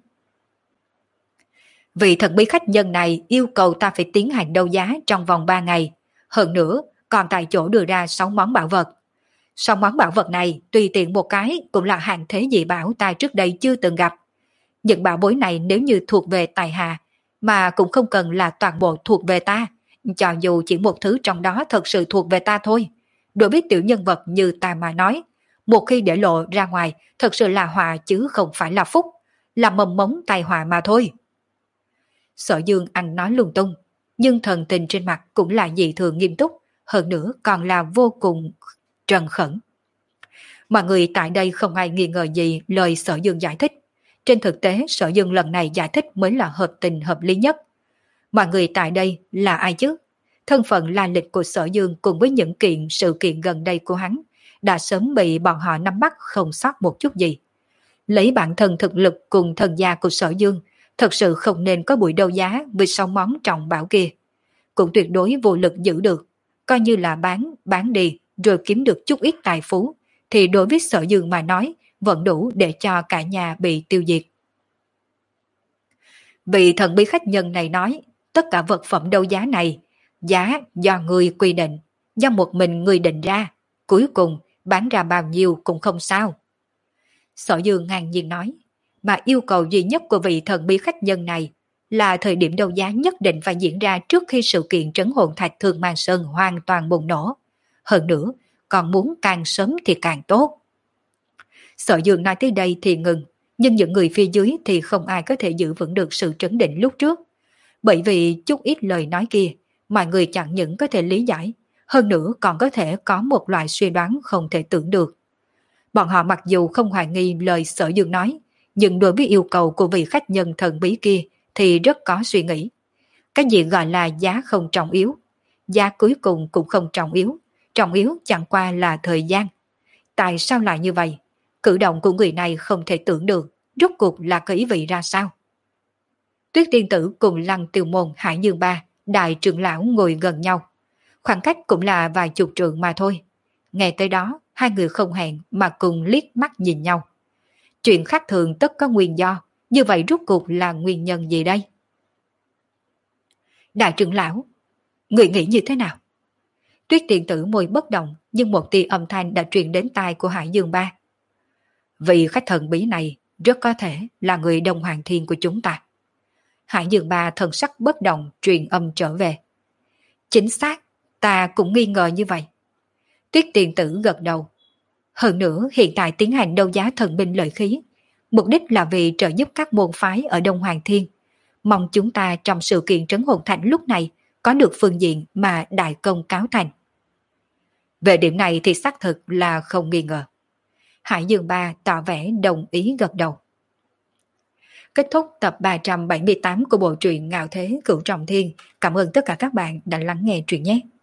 Vị thần bí khách nhân này yêu cầu ta phải tiến hành đấu giá trong vòng ba ngày, hơn nữa còn tại chỗ đưa ra sáu món bảo vật. Sáu món bảo vật này tùy tiện một cái cũng là hàng thế dị bảo ta trước đây chưa từng gặp. Những bảo bối này nếu như thuộc về tài hạ, mà cũng không cần là toàn bộ thuộc về ta, cho dù chỉ một thứ trong đó thật sự thuộc về ta thôi. Đối với tiểu nhân vật như ta mà nói, một khi để lộ ra ngoài thật sự là họa chứ không phải là phúc, là mầm mống tai họa mà thôi. Sở Dương ăn nói lung tung, nhưng thần tình trên mặt cũng là dị thường nghiêm túc, hơn nữa còn là vô cùng trần khẩn. Mọi người tại đây không ai nghi ngờ gì lời Sở Dương giải thích. Trên thực tế Sở Dương lần này giải thích mới là hợp tình hợp lý nhất. Mọi người tại đây là ai chứ? Thân phận la lịch của Sở Dương cùng với những kiện sự kiện gần đây của hắn đã sớm bị bọn họ nắm bắt không sót một chút gì. Lấy bản thân thực lực cùng thần gia của Sở Dương, thật sự không nên có buổi đấu giá với sáu món trọng bảo kia. Cũng tuyệt đối vô lực giữ được, coi như là bán, bán đi rồi kiếm được chút ít tài phú, thì đối với Sở Dương mà nói vẫn đủ để cho cả nhà bị tiêu diệt. Vị thần bí khách nhân này nói, tất cả vật phẩm đấu giá này, giá do người quy định, do một mình người định ra, cuối cùng bán ra bao nhiêu cũng không sao. Sở Dương ngang nhiên nói, mà yêu cầu duy nhất của vị thần bí khách nhân này là thời điểm đấu giá nhất định phải diễn ra trước khi sự kiện trấn hồn thạch Thương Mang Sơn hoàn toàn bùng nổ. Hơn nữa, còn muốn càng sớm thì càng tốt. Sở Dương nói tới đây thì ngừng, nhưng những người phía dưới thì không ai có thể giữ vững được sự trấn định lúc trước. Bởi vì chút ít lời nói kia, mọi người chẳng những có thể lý giải, hơn nữa còn có thể có một loại suy đoán không thể tưởng được. Bọn họ mặc dù không hoài nghi lời Sở Dương nói, nhưng đối với yêu cầu của vị khách nhân thần bí kia thì rất có suy nghĩ. Cái gì gọi là giá không trọng yếu, giá cuối cùng cũng không trọng yếu, trọng yếu chẳng qua là thời gian. Tại sao lại như vậy? Cử động của người này không thể tưởng được, rốt cuộc là có ý vị ra sao? Tuyết Tiên Tử cùng Lăng Tiêu Môn Hải Dương Ba, đại trưởng lão ngồi gần nhau. Khoảng cách cũng là vài chục trượng mà thôi. Nghe tới đó, hai người không hẹn mà cùng liếc mắt nhìn nhau. Chuyện khác thường tất có nguyên do, như vậy rốt cuộc là nguyên nhân gì đây? Đại trưởng lão, người nghĩ như thế nào? Tuyết Tiên Tử môi bất động, nhưng một tia âm thanh đã truyền đến tai của Hải Dương Ba. Vị khách thần bí này rất có thể là người Đông Hoàng Thiên của chúng ta. Hải Dương Ba thần sắc bất động truyền âm trở về. Chính xác, ta cũng nghi ngờ như vậy. Tuyết Tiên Tử gật đầu. Hơn nữa hiện tại tiến hành đấu giá thần binh lợi khí, mục đích là vì trợ giúp các môn phái ở Đông Hoàng Thiên. Mong chúng ta trong sự kiện trấn hồn thành lúc này có được phương diện mà đại công cáo thành. Về điểm này thì xác thực là không nghi ngờ. Hải Dương Ba tỏ vẻ đồng ý gật đầu. Kết thúc tập ba trăm bảy mươi tám của bộ truyện Ngạo Thế Cửu Trọng Thiên. Cảm ơn tất cả các bạn đã lắng nghe truyện nhé.